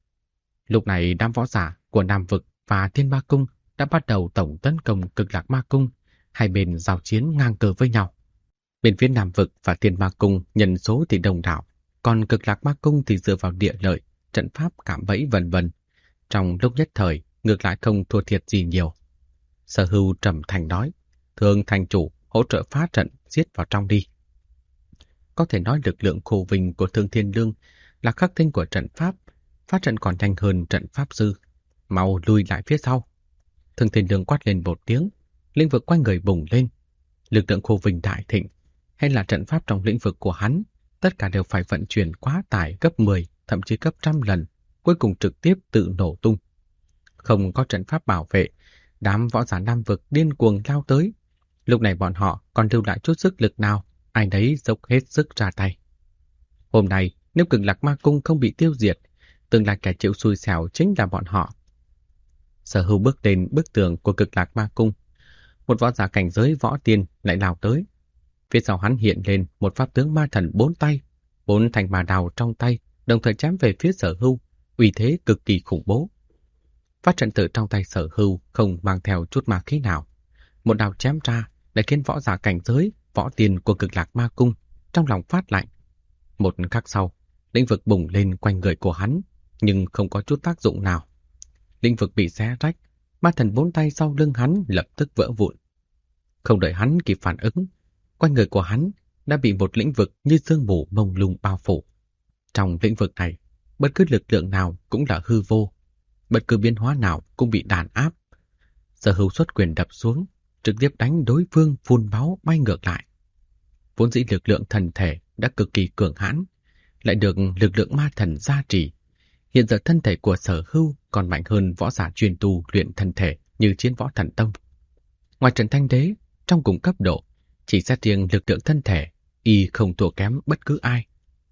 Lúc này đám võ giả của Nam Vực và Thiên Ma Cung đã bắt đầu tổng tấn công Cực Lạc Ma Cung, hai bên giao chiến ngang cờ với nhau. Bên phía Nam Vực và Thiên Ma Cung nhân số thì đông đảo, còn Cực Lạc Ma Cung thì dựa vào địa lợi, trận pháp cạm bẫy vân vân. Trong lúc nhất thời, ngược lại không thua thiệt gì nhiều. Sở Hưu trầm thành nói, Thương thành chủ hỗ trợ phá trận giết vào trong đi. Có thể nói lực lượng khổ vinh của Thương Thiên Lương là khắc tinh của trận pháp, phá trận còn nhanh hơn trận pháp sư. Mau lùi lại phía sau. Thương Thiên Lương quát lên một tiếng, lĩnh vực quanh người bùng lên. Lực lượng khổ vinh đại thịnh, hay là trận pháp trong lĩnh vực của hắn, tất cả đều phải vận chuyển quá tải gấp 10, thậm chí gấp 100 lần, cuối cùng trực tiếp tự nổ tung. Không có trận pháp bảo vệ, đám võ giả Nam Vực điên cuồng lao tới. Lúc này bọn họ còn lưu lại chút sức lực nào, ai nấy dốc hết sức ra tay. Hôm nay, nếu Cực Lạc Ma Cung không bị tiêu diệt, tương lai kẻ chịu xui xẻo chính là bọn họ. Sở Hưu bước đến bức tường của Cực Lạc Ma Cung. Một võ giả cảnh giới võ tiên lại lao tới. Phía sau hắn hiện lên một pháp tướng ma thần 4 tay, 4 thanh ma đào trong tay, đồng thời chém về phía Sở Hưu, uy thế cực kỳ khủng bố. Phát trận tử trong tay Sở Hưu không mang theo chút ma khí nào. Một đao chém ra đã khiến võ giả cảnh giới, võ tiên của Cực Lạc Ma Cung trong lòng phát lạnh. Một khắc sau, lĩnh vực bùng lên quanh người của hắn, nhưng không có chút tác dụng nào. Lĩnh vực bị xé rách, ma thần 4 tay sau lưng hắn lập tức vỡ vụn. Không đợi hắn kịp phản ứng, quanh người của hắn đã bị một lĩnh vực như sương mù mông lung bao phủ. Trong lĩnh vực này, bất cứ lực lượng nào cũng là hư vô, bất cứ biến hóa nào cũng bị đàn áp. Sở Hưu xuất quyền đập xuống, trực tiếp đánh đối phương phun máu bay ngược lại. Vốn dĩ lực lượng thần thể đã cực kỳ cường hãn, lại được lực lượng ma thần gia trì. Hiện giờ thân thể của Sở Hưu còn mạnh hơn võ giả chuyên tu luyện thân thể như Chiến Võ Thần Tông. Ngoài Trần Thanh Đế, trong cùng cấp độ, chỉ xét riêng lực lượng thân thể, y không thua kém bất cứ ai.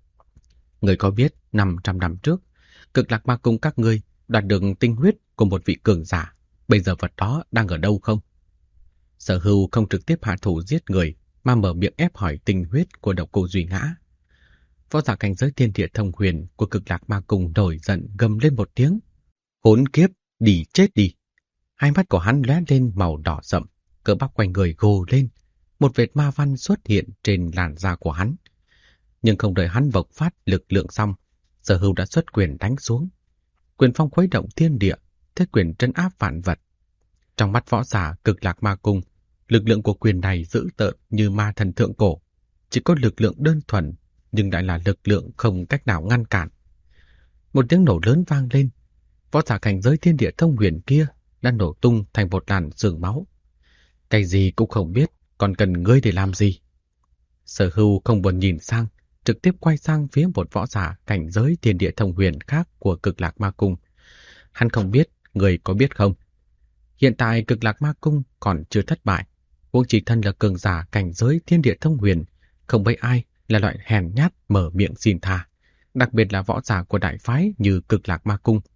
Người có biết 500 năm trước, Cực Lạc Ma Cung các ngươi đoạt được tinh huyết của một vị cường giả, bây giờ vật đó đang ở đâu không? Sở Hưu không trực tiếp hạ thủ giết người, mà mở miệng ép hỏi tinh huyết của Độc Cô Duy Ngã. Võ giả cảnh giới thiên địa thông huyền của Cực Lạc Ma Cung nổi giận gầm lên một tiếng. Khốn kiếp, đi chết đi! Hai mắt của hắn lóe lên màu đỏ sậm, cơ bắp quanh người gồ lên, một vệt ma văn xuất hiện trên làn da của hắn. Nhưng không đợi hắn bộc phát lực lượng xong, Sở Hưu đã xuất quyền đánh xuống. Quyền phong khuấy động thiên địa, thế quyền trấn áp vạn vật. Trong mắt võ giả Cực Lạc Ma Cung, lực lượng của quyền này dữ tợn như ma thần thượng cổ, chỉ có lực lượng đơn thuần, nhưng lại là lực lượng không cách nào ngăn cản. Một tiếng nổ lớn vang lên, võ giả cảnh giới thiên địa thông huyền kia đã nổ tung thành một làn sương máu. Cái gì cũng không biết, còn cần ngươi để làm gì? Sở Hưu không buồn nhìn sang, trực tiếp quay sang phía một võ giả cảnh giới thiên địa thông huyền khác của Cực Lạc Ma Cung. Hắn không biết, người có biết không? Hiện tại Cực Lạc Ma Cung còn chưa thất bại. Huống chỉ thân là cường giả cảnh giới thiên địa thông huyền, không mấy ai là loại hèn nhát mở miệng xin tha, đặc biệt là võ giả của đại phái như Cực Lạc Ma Cung.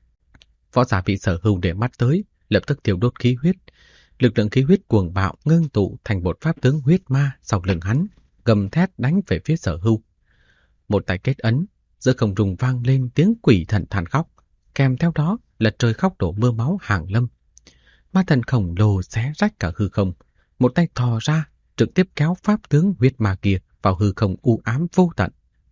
Võ giả bị Sở Hưu để mắt tới, lập tức thiêu đốt khí huyết. Lực lượng khí huyết cuồng bạo ngưng tụ thành một pháp tướng huyết ma sau lưng hắn, gầm thét đánh về phía Sở Hưu. Một tay kết ấn, giữa không trung vang lên tiếng quỷ thần than khóc, kèm theo đó là trời khóc đổ mưa máu hàng lâm. Ma thần khổng lồ xé rách cả hư không, một tay thò ra, trực tiếp kéo pháp tướng huyết ma kia vào hư không u ám vô tận.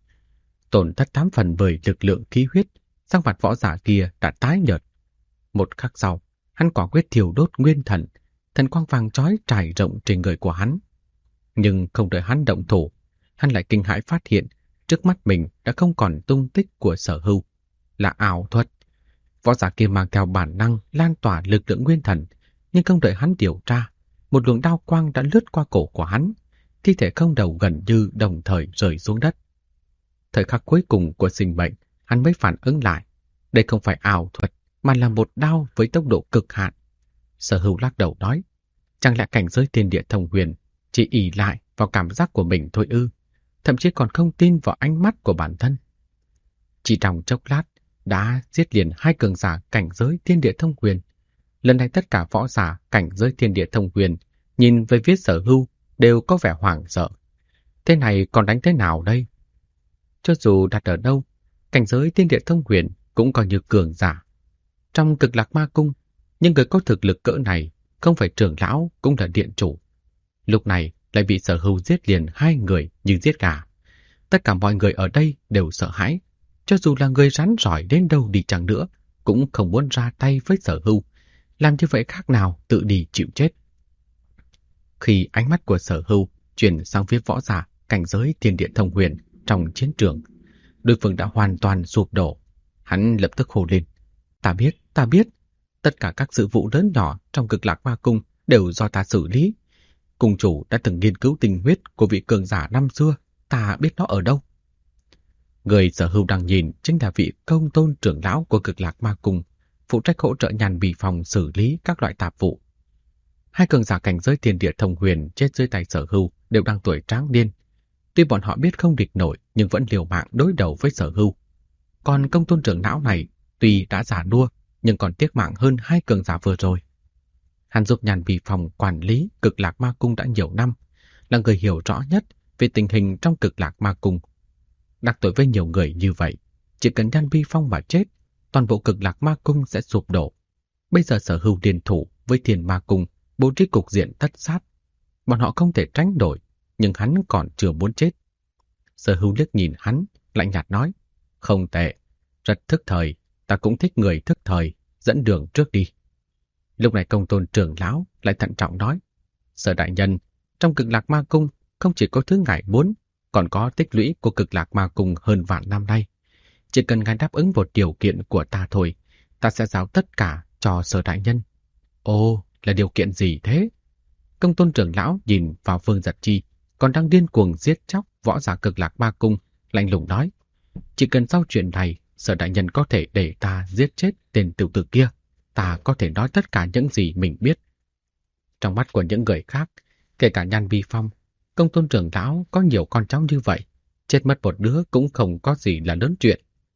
Tổn thất 8 phần bởi lực lượng khí huyết, sắc mặt võ giả kia đã tái nhợt. Một khắc sau, hắn quả quyết thiêu đốt nguyên thần, thần quang vàng chói trải rộng trên người của hắn. Nhưng không đợi hắn động thủ, hắn lại kinh hãi phát hiện trước mắt mình đã không còn tung tích của Sở Hưu, là ảo thuật. Võ giả kia mang theo bản năng lan tỏa lực lượng nguyên thần, nhưng không đợi hắn điều tra, một luồng đao quang đã lướt qua cổ của hắn, thi thể không đầu gần như đồng thời rơi xuống đất. Thời khắc cuối cùng của sinh mệnh, hắn mới phản ứng lại, đây không phải ảo thuật, mà là một đao với tốc độ cực hạn. Sở Hưu lắc đầu nói, chẳng lẽ cảnh giới thiên địa thông huyền chỉ ỷ lại vào cảm giác của mình thôi ư, thậm chí còn không tin vào ánh mắt của bản thân. Chỉ trong chốc lát, đã giết liền 2 cường giả cảnh giới thiên địa thông huyền. Lần này tất cả võ giả cảnh giới thiên địa thông huyền nhìn về phía Sở Hưu đều có vẻ hoảng sợ. Thế này còn đánh thế nào đây? Cho dù đặt ở đâu, cảnh giới thiên địa thông huyền cũng coi như cường giả. Trong Cực Lạc Ma Cung, những người có thực lực cỡ này không phải trưởng lão cũng là điện chủ. Lúc này lại bị Sở Hưu giết liền 2 người như giết gà. Tất cả mọi người ở đây đều sợ hãi. Cho dù là người rắn giỏi đến đâu đi chăng nữa, cũng không muốn ra tay với Sở Hưu. Làm như vậy khác nào tự đi chịu chết. Khi ánh mắt của Sở Hưu chuyển sang phía võ giả cảnh giới thiên địa thông huyền trong chiến trường, đối phương đã hoàn toàn sụp đổ. Hắn lập tức hô lên, ta biết, tất cả các sự vụ lớn nhỏ trong Cực Lạc Ma Cung đều do ta xử lý. Cung chủ đã từng nghiên cứu tình huyết của vị cường giả năm xưa, ta biết nó ở đâu. Người Sở Hưu đang nhìn chính là vị công tôn trưởng lão của Cực Lạc Ma Cung, phụ trách hỗ trợ Nhàn Bì Phòng xử lý các loại tạp vụ. 2 cường giả cảnh giới thiên địa thông huyền chết dưới tay Sở Hưu đều đang tuổi tráng niên. Tuy bọn họ biết không địch nổi nhưng vẫn liều mạng đối đầu với Sở Hưu. Còn công tôn trưởng lão này tuy đã già nua nhưng còn tiếc mạng hơn 2 cường giả vừa rồi. Hắn giúp Nhàn Bì Phòng quản lý Cực Lạc Ma Cung đã nhiều năm, là người hiểu rõ nhất về tình hình trong Cực Lạc Ma Cung. Đắc tội với nhiều người như vậy, chỉ cần Nhàn Bì Phong mà chết, toàn bộ Cực Lạc Ma Cung sẽ sụp đổ. Bây giờ Sở Hưu liên thủ với Thiên Ma Cung bố trí cục diện tất sát. Bọn họ không thể tránh đổi, nhưng hắn còn chưa muốn chết. Sở Hưu liếc nhìn hắn, lạnh nhạt nói, không tệ, rất thức thời, ta cũng thích người thức thời, dẫn đường trước đi. Lúc này công tôn trưởng lão lại thận trọng nói, Sở đại nhân, trong Cực Lạc Ma Cung không chỉ có thứ ngài muốn, còn có tích lũy của Cực Lạc Ma Cung hơn vạn năm nay. Chỉ cần ngài đáp ứng một điều kiện của ta thôi, ta sẽ giao tất cả cho Sở đại nhân. Ồ, là điều kiện gì thế? Công tôn trưởng lão nhìn vào Vương Giật Chi, còn đang điên cuồng giết chóc võ giả Cực Lạc Ma Cung, lạnh lùng nói, chỉ cần sau chuyện này, Sở đại nhân có thể để ta giết chết tên tiểu tử kia, ta có thể nói tất cả những gì mình biết. Trong mắt của những người khác, kể cả Nhàn Bì Phong, công tôn trưởng lão có nhiều con cháu như vậy, chết mất một đứa cũng không có gì là lớn chuyện.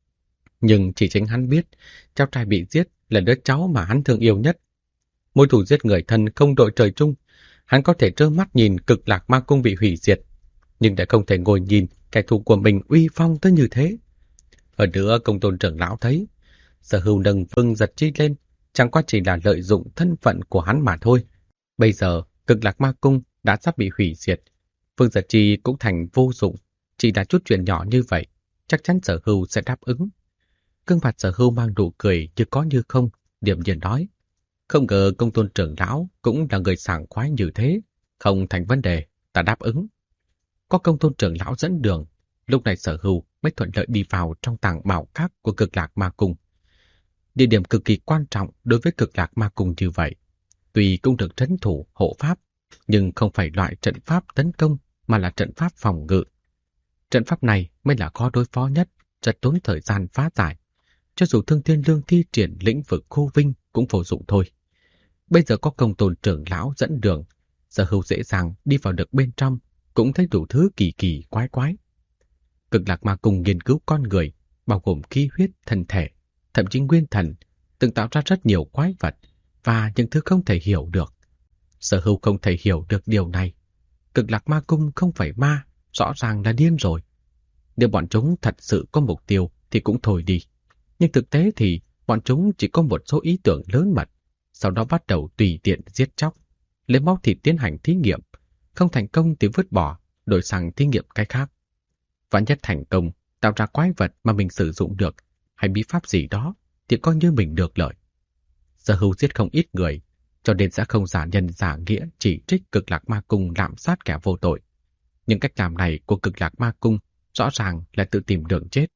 Nhưng chỉ chính hắn biết, cháu trai bị giết là đứa cháu mà hắn thương yêu nhất. Mối thù giết người thân không đội trời chung, hắn có thể trơ mắt nhìn Cực Lạc Ma Cung bị hủy diệt, nhưng lại không thể ngồi nhìn kẻ thù của mình uy phong tới như thế. Hơn nữa công tôn trưởng lão thấy, Sở Hưu nâng Vương Giật Chi lên, chẳng qua chỉ là lợi dụng thân phận của hắn mà thôi. Bây giờ Cực Lạc Ma Cung đã sắp bị hủy diệt, Vương Giật Chi cũng thành vô dụng, chỉ là chút chuyện nhỏ như vậy, chắc chắn Sở Hưu sẽ đáp ứng. Gương mặt Sở Hưu mang nụ cười như có như không, điềm nhiên nói, không ngờ công tôn trưởng lão cũng là người sảng khoái như thế, không thành vấn đề, ta đáp ứng. Có công tôn trưởng lão dẫn đường, lúc này Sở Hưu mới thuận lợi đi vào trong tàng bảo các của Cực Lạc Ma Cung. Địa điểm cực kỳ quan trọng đối với Cực Lạc Ma Cung như vậy. Tuy cũng được trấn thủ hộ pháp, nhưng không phải loại trận pháp tấn công mà là trận pháp phòng ngự. Trận pháp này mới là khó đối phó nhất, rất tốn thời gian phá giải. Cho dù Thương Thiên Lương thi triển lĩnh vực khu vinh cũng vô dụng thôi. Bây giờ có Công Tôn trưởng lão dẫn đường, Sở Hữu dễ dàng đi vào được bên trong, cũng thấy đủ thứ kỳ kỳ quái quái. Cực Lạc Ma Cung nghiên cứu con người, bao gồm khí huyết, thân thể, thậm chí nguyên thần, từng tạo ra rất nhiều quái vật và những thứ không thể hiểu được. Sở Hữu không thể hiểu được điều này. Cực Lạc Ma Cung không phải ma, rõ ràng là điên rồi. Nếu bọn chúng thật sự có mục tiêu thì cũng thôi đi. Nhưng thực tế thì bọn chúng chỉ có một số ý tưởng lớn mật, sau đó bắt đầu tùy tiện giết chóc, lấy máu thịt tiến hành thí nghiệm. Không thành công thì vứt bỏ, đổi sang thí nghiệm cái khác. Vạn nhất thành công, tạo ra quái vật mà mình sử dụng được, hay bí pháp gì đó, thì coi như mình được lợi. Sở Hữu giết không ít người, cho nên sẽ không giả nhân giả nghĩa chỉ trích Cực Lạc Ma Cung lạm sát kẻ vô tội. Nhưng cách làm này của Cực Lạc Ma Cung rõ ràng là tự tìm đường chết.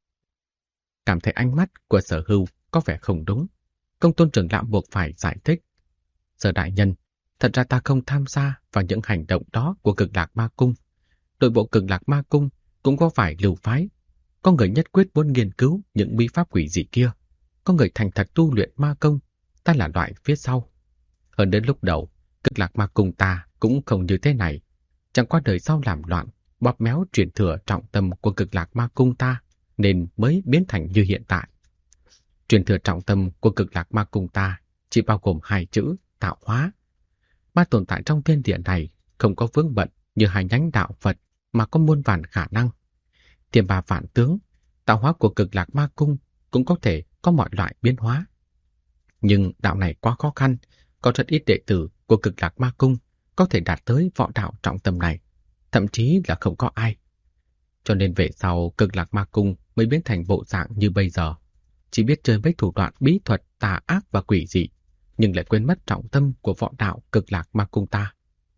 Cảm thấy ánh mắt của Sở Hữu có vẻ không đúng, Công Tôn trưởng lão buộc phải giải thích. Sở đại nhân, thật ra ta không tham gia vào những hành động đó của Cực Lạc Ma Cung. Nội bộ Cực Lạc Ma Cung cũng có phải lưu phái. Có người nhất quyết muốn nghiên cứu những bí pháp quỷ dị kia. Có người thành thật tu luyện ma công, ta là loại phía sau. Hơn đến lúc đầu, Cực Lạc Ma Cung ta cũng không như thế này. Chẳng qua đời sau làm loạn, bóp méo truyền thừa trọng tâm của Cực Lạc Ma Cung ta, nên mới biến thành như hiện tại. Truyền thừa trọng tâm của Cực Lạc Ma Cung ta chỉ bao gồm hai chữ tạo hóa. Ma tồn tại trong thiên địa này không có vướng bận như hai nhánh đạo Phật mà có muôn vàn khả năng. Thiên bà vạn tướng, tạo hóa của Cực Lạc Ma Cung cũng có thể có mọi loại biến hóa. Nhưng đạo này quá khó khăn, có rất ít đệ tử của Cực Lạc Ma Cung có thể đạt tới võ đạo trọng tâm này, thậm chí là không có ai. Cho nên về sau Cực Lạc Ma Cung mới biến thành bộ dạng như bây giờ, chỉ biết chơi mấy thủ đoạn bí thuật tà ác và quỷ dị, nhưng lại quên mất trọng tâm của võ đạo Cực Lạc Ma Cung ta.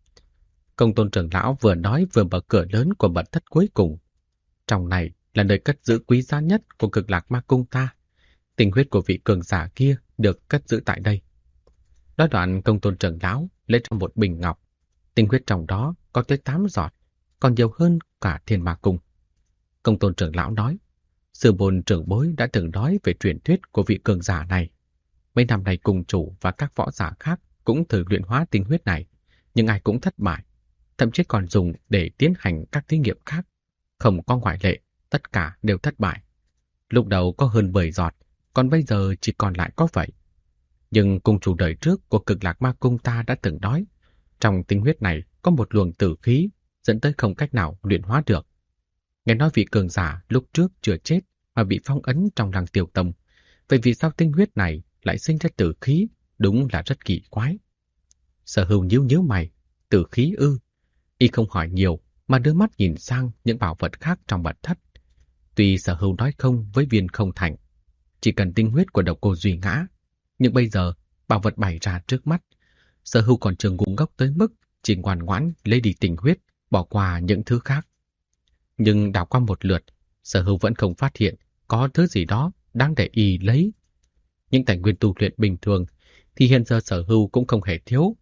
Công Tôn trưởng lão vừa nói vừa mở cửa lớn của mật thất cuối cùng. Trong này là nơi cất giữ quý giá nhất của Cực Lạc Ma Cung ta. Tinh huyết của vị cường giả kia được cất giữ tại đây. Nói đoạn Công Tôn trưởng lão lấy ra một bình ngọc. Tinh huyết trong đó có tới 8 giọt, còn nhiều hơn cả Thiên Ma Cung. Công Tôn trưởng lão nói, sư bồn trưởng bối đã từng nói về truyền thuyết của vị cường giả này. Mấy năm nay cùng chủ và các võ giả khác cũng thử luyện hóa tinh huyết này, nhưng ai cũng thất bại, thậm chí còn dùng để tiến hành các thí nghiệm khác. Không có ngoại lệ, tất cả đều thất bại. Lúc đầu có hơn 10 giọt, còn bây giờ chỉ còn lại có vậy. Nhưng cung chủ đời trước của Cực Lạc Ma Cung ta đã từng nói, trong tinh huyết này có một luồng tử khí dẫn tới không cách nào luyện hóa được. Nghe nói vị cường giả lúc trước chưa chết mà bị phong ấn trong Lăng Tiêu Tông. Vậy vì sao tinh huyết này lại sinh ra tử khí? Đúng là rất kỳ quái. Sở Hữu nhíu mày, tử khí ư? Y không hỏi nhiều mà đưa mắt nhìn sang những bảo vật khác trong mật thất. Tuy Sở Hữu nói không với Viên Không Thành, chỉ cần tinh huyết của Độc Cô Duy Ngã, nhưng bây giờ bảo vật bày ra trước mắt, Sở Hữu còn chưa ngu ngốc tới mức chỉ ngoan ngoãn lấy đi tinh huyết, bỏ qua những thứ khác. Nhưng đảo qua một lượt, Sở Hữu vẫn không phát hiện có thứ gì đó đáng để y lấy. Những tài nguyên tu luyện bình thường thì hiện giờ Sở Hữu cũng không hề thiếu.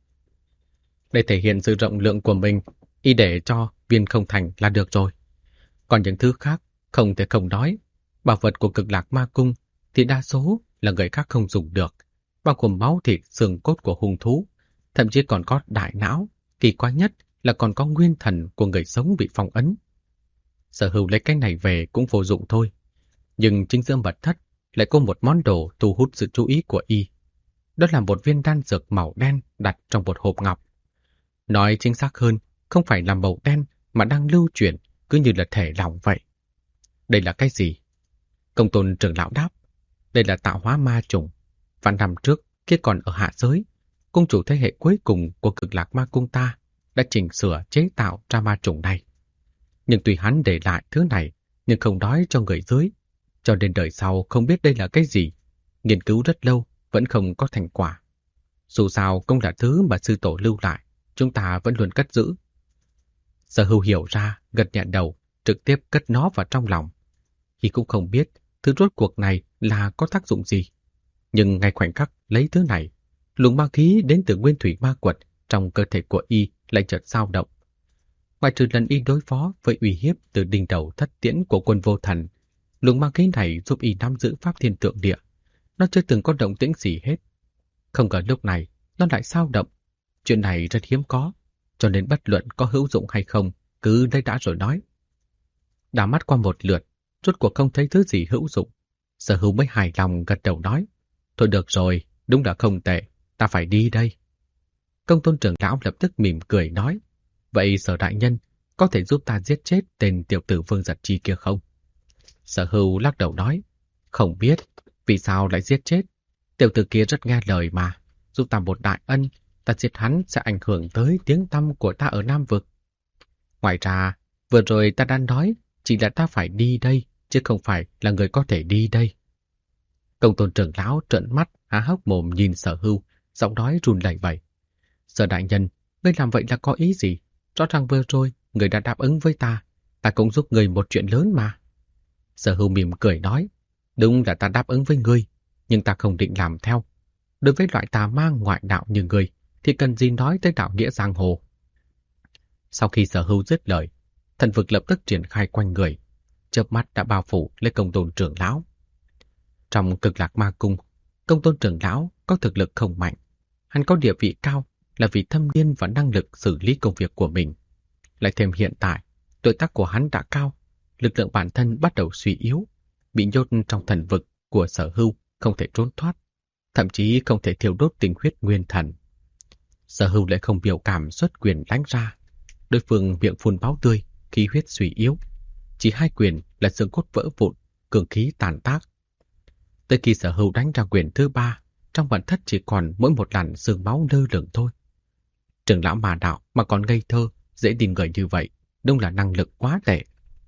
Để thể hiện sự rộng lượng của mình, y để cho Viên Không Thành là được rồi. Còn những thứ khác không thể không nói. Bảo vật của Cực Lạc Ma Cung thì đa số là người khác không dùng được, bao gồm máu thịt xương cốt của hung thú, thậm chí còn có đại não, kỳ quái nhất là còn có nguyên thần của người sống bị phong ấn. Sở Hữu lấy cái này về cũng vô dụng thôi, nhưng chính giữa mật thất lại có một món đồ thu hút sự chú ý của y. Đó là một viên đan dược màu đen đặt trong một hộp ngọc. Nói chính xác hơn, không phải là màu đen mà đang lưu chuyển, cứ như là thể lỏng vậy. Đây là cái gì? Công Tôn trưởng lão đáp. Đây là tạo hóa ma trùng. Vạn năm trước, khi còn ở hạ giới, cung chủ thế hệ cuối cùng của Cực Lạc Ma Cung ta đã chỉnh sửa chế tạo ra ma trùng này. Nhưng tuy hắn để lại thứ này, nhưng không nói cho người dưới, cho đến đời sau không biết đây là cái gì. Nghiên cứu rất lâu, vẫn không có thành quả. Dù sao cũng là thứ mà sư tổ lưu lại, chúng ta vẫn luôn cất giữ. Sở Hữu hiểu ra, gật nhẹ đầu, trực tiếp cất nó vào trong lòng. Khi cũng không biết thứ rốt cuộc này là có tác dụng gì. Nhưng ngay khoảnh khắc lấy thứ này, luồng ma khí đến từ nguyên thủy ma quật trong cơ thể của y lại chợt dao động. Ngoại trừ lần y đối phó với uy hiếp từ đỉnh đầu thất tiễn của quân vô thần, luồng ma khí này giúp y nắm giữ pháp thiên tượng địa. Nó chưa từng có động tĩnh gì hết. Không ngờ lúc này, nó lại sao động. Chuyện này rất hiếm có, cho nên bất luận có hữu dụng hay không, cứ lấy đã rồi nói. Đảo mắt qua một lượt, rốt cuộc không thấy thứ gì hữu dụng. Sở Hữu mới hài lòng gật đầu nói. Thôi được rồi, đúng là không tệ, ta phải đi đây. Công tôn trưởng lão lập tức mỉm cười nói. Vậy Sở đại nhân, có thể giúp ta giết chết tên tiểu tử Vương Giật Chi kia không? Sở Hữu lắc đầu nói. Không biết, vì sao lại giết chết? Tiểu tử kia rất nghe lời mà, giúp ta một đại ân, ta giết hắn sẽ ảnh hưởng tới tiếng tăm của ta ở Nam Vực. Ngoài ra, vừa rồi ta đã nói, chỉ là ta phải đi đây, chứ không phải là người có thể đi đây. Công tôn trưởng lão trợn mắt, há hốc mồm nhìn Sở Hữu, giọng nói run lẩy bẩy. Sở đại nhân, ngươi làm vậy là có ý gì? Rõ ràng vừa rồi, người đã đáp ứng với ta cũng giúp người một chuyện lớn mà. Sở Hữu mỉm cười nói, đúng là ta đáp ứng với ngươi, nhưng ta không định làm theo. Đối với loại tà ma ngoại đạo như ngươi, thì cần gì nói tới đạo nghĩa giang hồ. Sau khi Sở Hữu dứt lời, thần vực lập tức triển khai quanh người, chớp mắt đã bao phủ lấy công tôn trưởng lão. Trong Cực Lạc Ma Cung, công tôn trưởng lão có thực lực không mạnh, hắn có địa vị cao là vì thâm niên và năng lực xử lý công việc của mình. Lại thêm hiện tại, tuổi tác của hắn đã cao, lực lượng bản thân bắt đầu suy yếu, bị nhốt trong thần vực của Sở Hữu, không thể trốn thoát, thậm chí không thể thiêu đốt tinh huyết nguyên thần. Sở Hữu lại không biểu cảm xuất quyền đánh ra, đối phương miệng phun máu tươi, khí huyết suy yếu, chỉ hai quyền là xương cốt vỡ vụn, cường khí tàn tác. Tới khi Sở Hữu đánh ra quyền thứ ba, trong bản thất chỉ còn mỗi một làn xương máu lơ lửng thôi. Trưởng lão mà đạo mà còn ngây thơ, dễ tin người như vậy, đúng là năng lực quá tệ.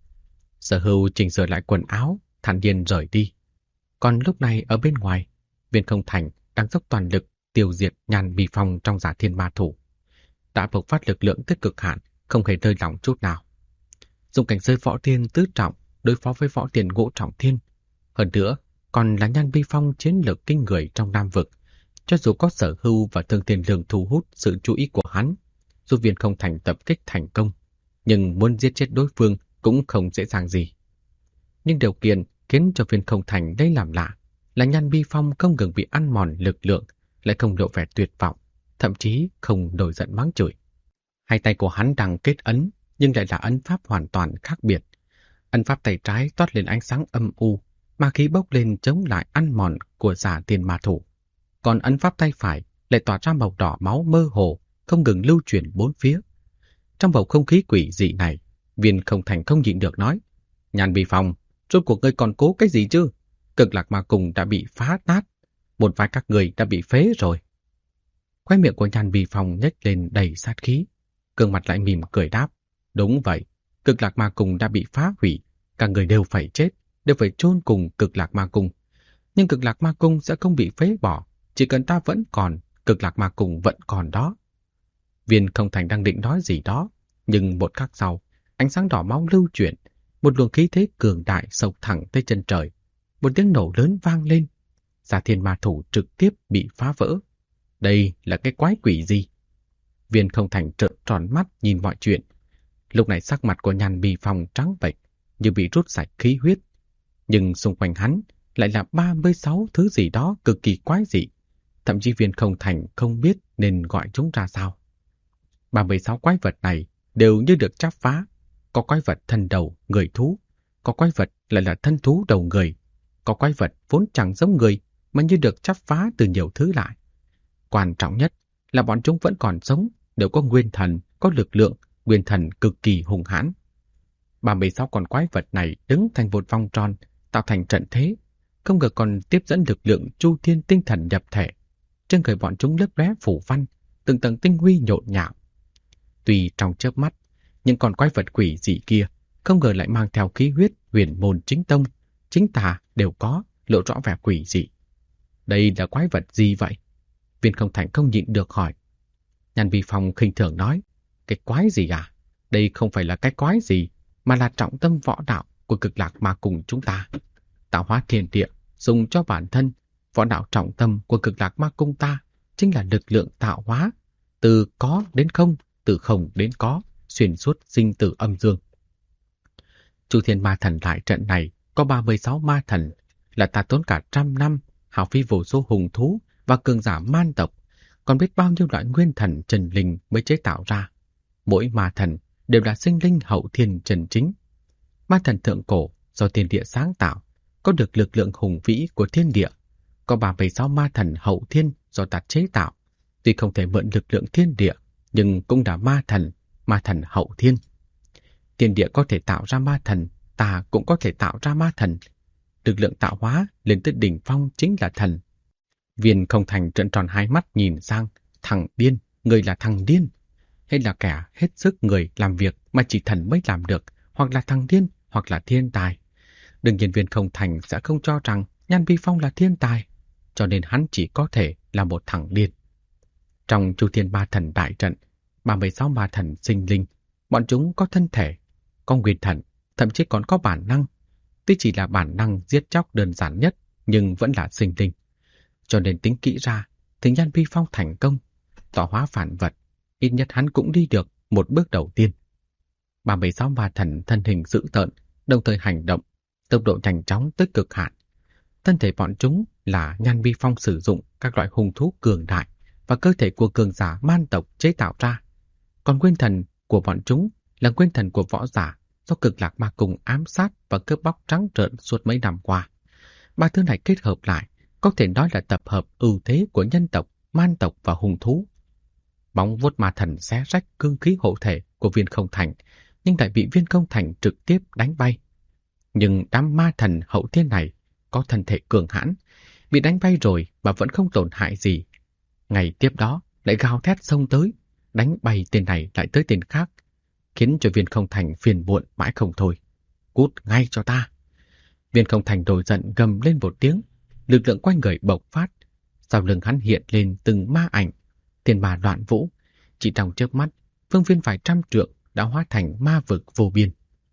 Sở Hữu chỉnh sửa lại quần áo, thản nhiên rời đi. Còn lúc này ở bên ngoài, Viên Không Thành đang dốc toàn lực tiêu diệt Nhan Bì Phong trong Giả Thiên Ma Thủ. Đã bộc phát lực lượng tới cực hạn, không hề rơi lỏng chút nào. Dùng cảnh giới võ tiên tứ trọng đối phó với võ tiên ngũ trọng thiên. Hơn nữa, còn là Nhan Bì Phong chiến lược kinh người trong Nam Vực. Cho dù có Sở Hữu và Thương Thiên Lương thu hút sự chú ý của hắn, giúp Viên Không Thành tập kích thành công, nhưng muốn giết chết đối phương cũng không dễ dàng gì. Nhưng điều kiện khiến cho Viên Không Thành đây làm lạ là Nhan Bì Phong không ngừng bị ăn mòn lực lượng, lại không lộ vẻ tuyệt vọng, thậm chí không nổi giận mắng chửi. Hai tay của hắn đang kết ấn, nhưng lại là ấn pháp hoàn toàn khác biệt. Ấn pháp tay trái toát lên ánh sáng âm u, ma khí bốc lên chống lại ăn mòn của Giả Thiên Ma Thủ. Còn ấn pháp tay phải lại tỏa ra màu đỏ máu mơ hồ, không ngừng lưu chuyển bốn phía. Trong bầu không khí quỷ dị này, Viên Không Thành không nhịn được nói, Nhan Bì Phong, rốt cuộc ngươi còn cố cái gì chứ? Cực Lạc Ma Cung đã bị phá nát, một vài các người đã bị phế rồi. Khóe miệng của Nhan Bì Phong nhếch lên đầy sát khí, gương mặt lại mỉm cười đáp, đúng vậy, Cực Lạc Ma Cung đã bị phá hủy, cả người đều phải chết, đều phải chôn cùng Cực Lạc Ma Cung. Nhưng Cực Lạc Ma Cung sẽ không bị phế bỏ, chỉ cần ta vẫn còn, Cực Lạc Ma Cung vẫn còn đó. Viên Không Thành đang định nói gì đó, nhưng một khắc sau, ánh sáng đỏ máu lưu chuyển, một luồng khí thế cường đại sộc thẳng tới chân trời. Một tiếng nổ lớn vang lên, Giả Thiên Ma Thủ trực tiếp bị phá vỡ. Đây là cái quái quỷ gì? Viên Không Thành trợn tròn mắt nhìn mọi chuyện. Lúc này sắc mặt của Nhan Bì Phong trắng bệch, như bị rút sạch khí huyết. Nhưng xung quanh hắn lại là 36 thứ gì đó cực kỳ quái dị. Thậm chí Viên Không Thành không biết nên gọi chúng ra sao. 36 quái vật này đều như được chắp phá. Có quái vật thân đầu, người thú. Có quái vật lại là thân thú đầu người. Có quái vật vốn chẳng giống người mà như được chắp phá từ nhiều thứ lại. Quan trọng nhất là bọn chúng vẫn còn sống, đều có nguyên thần, có lực lượng, nguyên thần cực kỳ hung hãn. 36 con quái vật này đứng thành một vòng tròn, tạo thành trận thế, không ngờ còn tiếp dẫn lực lượng chu thiên tinh thần nhập thể. Trên người bọn chúng lấp lóe phủ văn, từng tầng tinh huy nhộn nhạo. Tuy trong chớp mắt, những con quái vật quỷ dị kia không ngờ lại mang theo khí huyết huyền môn chính tông, chính tà đều có, lộ rõ vẻ quỷ dị. Đây là quái vật gì vậy? Viên Không Thành không nhịn được hỏi. Nhan Bì Phong khinh thường nói, cái quái gì à? Đây không phải là cái quái gì, mà là trọng tâm võ đạo của Cực Lạc Ma Cung chúng ta. Tạo hóa thiên địa dùng cho bản thân, võ đạo trọng tâm của Cực Lạc Ma Cung ta chính là lực lượng tạo hóa, từ có đến không, từ không đến có, xuyên suốt sinh tử âm dương. Chu Thiên Ma Thần đại trận này có 36 ma thần, là ta tốn cả 100 năm, hao phí vô số hùng thú và cường giả man tộc, còn biết bao nhiêu loại nguyên thần trần linh mới chế tạo ra. Mỗi ma thần đều là sinh linh hậu thiên trần chính. Ma thần thượng cổ do thiên địa sáng tạo, có được lực lượng hùng vĩ của thiên địa. Có 36 ma thần hậu thiên do ta chế tạo, tuy không thể mượn lực lượng thiên địa, nhưng cũng là ma thần hậu thiên. Thiên địa có thể tạo ra ma thần, ta cũng có thể tạo ra ma thần. Lực lượng tạo hóa lên tới đỉnh phong chính là thần. Viên Không Thành trợn tròn hai mắt nhìn sang, thằng điên, người là thằng điên. Hay là kẻ hết sức người làm việc mà chỉ thần mới làm được, hoặc là thằng điên, hoặc là thiên tài. Đương nhiên Viên Không Thành sẽ không cho rằng Nhan Vi Phong là thiên tài, cho nên hắn chỉ có thể là một thằng điên. Trong Chu Thiên Ma Thần đại trận, 36 ma thần sinh linh, bọn chúng có thân thể, có nguyên thần, thậm chí còn có bản năng. Tuy chỉ là bản năng giết chóc đơn giản nhất, nhưng vẫn là sinh linh. Cho nên tính kỹ ra, thì Nhan Vi Phong thành công, tọa hóa phản vật, ít nhất hắn cũng đi được một bước đầu tiên. 36 ma thần thân hình dữ tợn, đồng thời hành động, tốc độ nhanh chóng tới cực hạn. Thân thể bọn chúng là Nhan Vi Phong sử dụng các loại hung thú cường đại và cơ thể của cường giả man tộc chế tạo ra. Còn nguyên thần của bọn chúng là nguyên thần của võ giả do Cực Lạc Ma Cung ám sát và cướp bóc trắng trợn suốt mấy năm qua. Ba thứ này kết hợp lại có thể nói là tập hợp ưu thế của nhân tộc, man tộc và hung thú. Bóng vuốt ma thần xé rách cương khí hộ thể của Viên Không Thành, nhưng lại bị Viên Không Thành trực tiếp đánh bay. Nhưng đám ma thần hậu thiên này có thân thể cường hãn, bị đánh bay rồi mà vẫn không tổn hại gì. Ngày tiếp đó lại gào thét xông tới, đánh bay tên này lại tới tên khác, khiến cho Viên Không Thành phiền muộn mãi không thôi. Cút ngay cho ta! Viên Không Thành nổi giận gầm lên một tiếng, lực lượng quanh người bộc phát, sau lưng hắn hiện lên từng ma ảnh, thiên ma loạn vũ. Chỉ trong chớp mắt, phương viên vài trăm trượng đã hóa thành ma vực vô biên.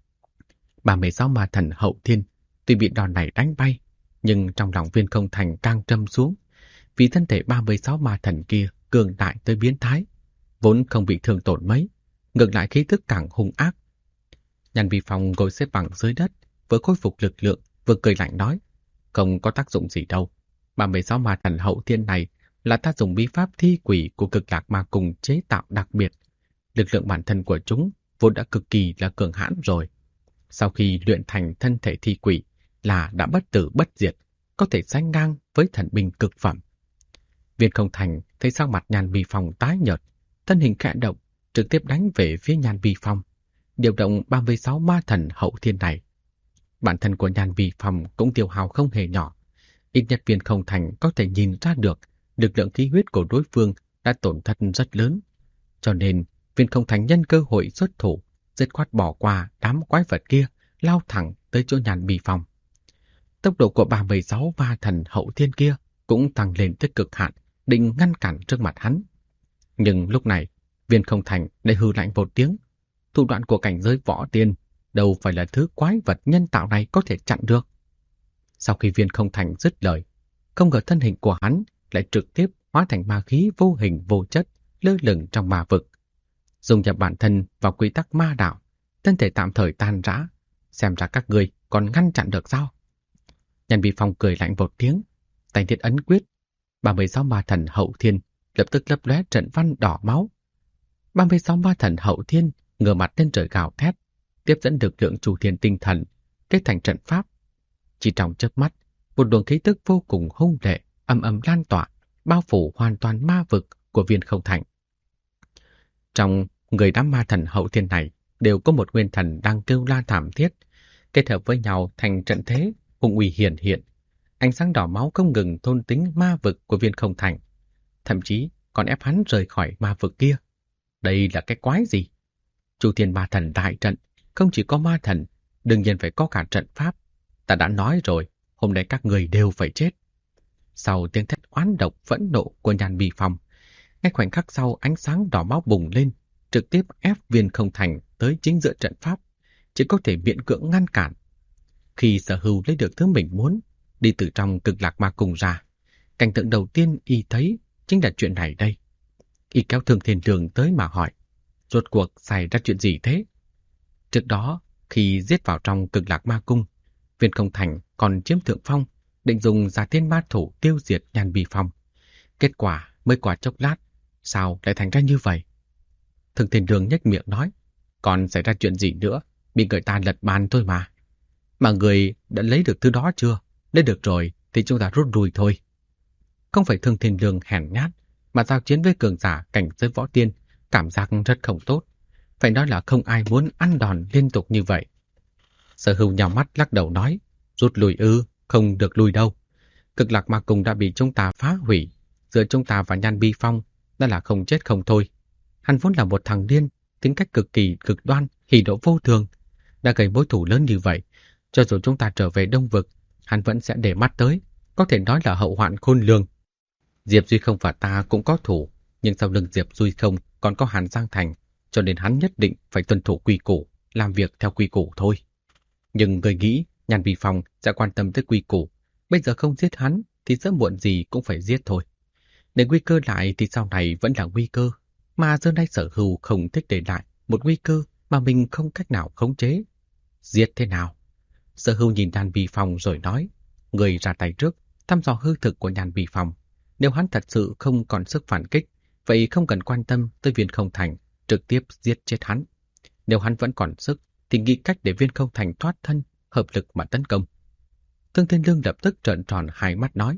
36 ma thần hậu thiên tuy bị đòn này đánh bay, nhưng trong lòng Viên Không Thành càng trầm xuống, vì thân thể 36 ma thần kia cường đại tới biến thái, vốn không bị thương tổn mấy, ngược lại khí tức càng hung ác. Nhan Vi Phong ngồi xếp bằng dưới đất, vừa khôi phục lực lượng, vừa cười lạnh nói, không có tác dụng gì đâu. 36 ma thần hậu thiên này là ta dùng bí pháp thi quỷ của Cực Lạc Ma Cung chế tạo đặc biệt. Lực lượng bản thân của chúng vốn đã cực kỳ là cường hãn rồi. Sau khi luyện thành thân thể thi quỷ là đã bất tử bất diệt, có thể sánh ngang với thần binh cực phẩm. Viên Không Thành thấy sắc mặt Nhan Vi Phong tái nhợt, thân hình khẽ động, trực tiếp đánh về phía Nhan Vi Phong, điều động 36 ma thần hậu thiên này. Bản thân của Nhan Vi Phong cũng tiêu hao không hề nhỏ, ít nhất Viên Không Thành có thể nhìn ra được lực lượng khí huyết của đối phương đã tổn thất rất lớn, cho nên Viên Không Thành nhân cơ hội xuất thủ, dứt khoát bỏ qua đám quái vật kia, lao thẳng tới chỗ Nhan Vi Phong. Tốc độ của 36 ma thần hậu thiên kia cũng tăng lên tới cực hạn, định ngăn cản trước mặt hắn. Nhưng lúc này, Viên Không Thành lại hừ lạnh một tiếng. Thủ đoạn của cảnh giới võ tiên đâu phải là thứ quái vật nhân tạo này có thể chặn được. Sau khi Viên Không Thành dứt lời, không ngờ thân hình của hắn lại trực tiếp hóa thành ma khí vô hình vô chất lơ lửng trong ma vực. Dùng nhập bản thân vào quy tắc ma đạo, thân thể tạm thời tan rã. Xem ra các người còn ngăn chặn được sao? Nhan Vi Phong cười lạnh một tiếng, tay thiết ấn quyết. 36 ma thần hậu thiên lập tức lấp lóe trận văn đỏ máu. 36 ma thần hậu thiên ngửa mặt lên trời gào thét, tiếp dẫn lực lượng chủ thiên tinh thần kết thành trận pháp. Chỉ trong chớp mắt, một luồng khí tức vô cùng hung lệ ầm ầm lan tỏa, bao phủ hoàn toàn ma vực của Viên Không Thành. Trong người đám ma thần hậu thiên này đều có một nguyên thần đang kêu la thảm thiết, kết hợp với nhau thành trận thế hung uy hiển hiện. Ánh sáng đỏ máu không ngừng thôn tính ma vực của Viên Không Thành, thậm chí còn ép hắn rời khỏi ma vực kia. Đây là cái quái gì? Chu Thiên Ma Thần đại trận không chỉ có ma thần, đương nhiên phải có cả trận pháp. Ta đã nói rồi, hôm nay các người đều phải chết. Sau tiếng thét oán độc phẫn nộ của Nhan Vi Phong, ngay khoảnh khắc sau ánh sáng đỏ máu bùng lên, trực tiếp ép Viên Không Thành tới chính giữa trận pháp, chỉ có thể miễn cưỡng ngăn cản. Khi sở hữu lấy được thứ mình muốn, đi từ trong Cực Lạc Ma Cung ra, cảnh tượng đầu tiên y thấy chính là chuyện này đây. Y kéo Thương Thiên Đường tới mà hỏi, Rốt cuộc xảy ra chuyện gì thế? Trước đó, khi giết vào trong Cực Lạc Ma Cung, Viên Không Thành còn chiếm thượng phong, định dùng Giả Tiên Ma Thủ tiêu diệt Nhan Bì Phong. Kết quả mới qua chốc lát, sao lại thành ra như vậy? Thường Thiên Đường nhếch miệng nói, còn xảy ra chuyện gì nữa, bị người ta lật bàn thôi mà. Mà người đã lấy được thứ đó chưa? Lấy được rồi thì chúng ta rút lui thôi. Không phải Thương Thiên Đường hèn nhát, mà giao chiến với cường giả cảnh giới võ tiên, cảm giác rất không tốt. Phải nói là không ai muốn ăn đòn liên tục như vậy. Sở Hưu nhào mắt lắc đầu nói, rút lui ư, không được lui đâu. Cực Lạc Ma Cung đã bị chúng ta phá hủy, giữa chúng ta và Nhan Bi Phong đã là không chết không thôi. Hắn vốn là một thằng điên, tính cách cực kỳ cực đoan, hỉ nộ vô thường, đã gây mối thù lớn như vậy. Cho dù chúng ta trở về Đông Vực, hắn vẫn sẽ để mắt tới, có thể nói là hậu hoạn khôn lường. Diệp Duy Không và ta cũng có thủ, nhưng sau lưng Diệp Duy Không còn có Hàn Giang Thành, cho nên hắn nhất định phải tuân thủ quy củ, làm việc theo quy củ thôi. Nhưng người nghĩ Nhan Bi Phong sẽ quan tâm tới quy củ, bây giờ không giết hắn thì sớm muộn gì cũng phải giết thôi. Để nguy cơ lại thì sau này vẫn là nguy cơ, mà giờ đây Sở Hưu không thích để lại một nguy cơ mà mình không cách nào khống chế. Giết thế nào? Sở Hưu nhìn Nhan Bi Phong rồi nói, người ra tay trước, thăm dò hư thực của Nhan Bi Phong. Nếu hắn thật sự không còn sức phản kích, vậy không cần quan tâm tới Viên Không Thành, trực tiếp giết chết hắn. Nếu hắn vẫn còn sức, thì nghĩ cách để Viên Không Thành thoát thân, hợp lực mà tấn công. Thương Thiên Lương lập tức trợn tròn hai mắt nói,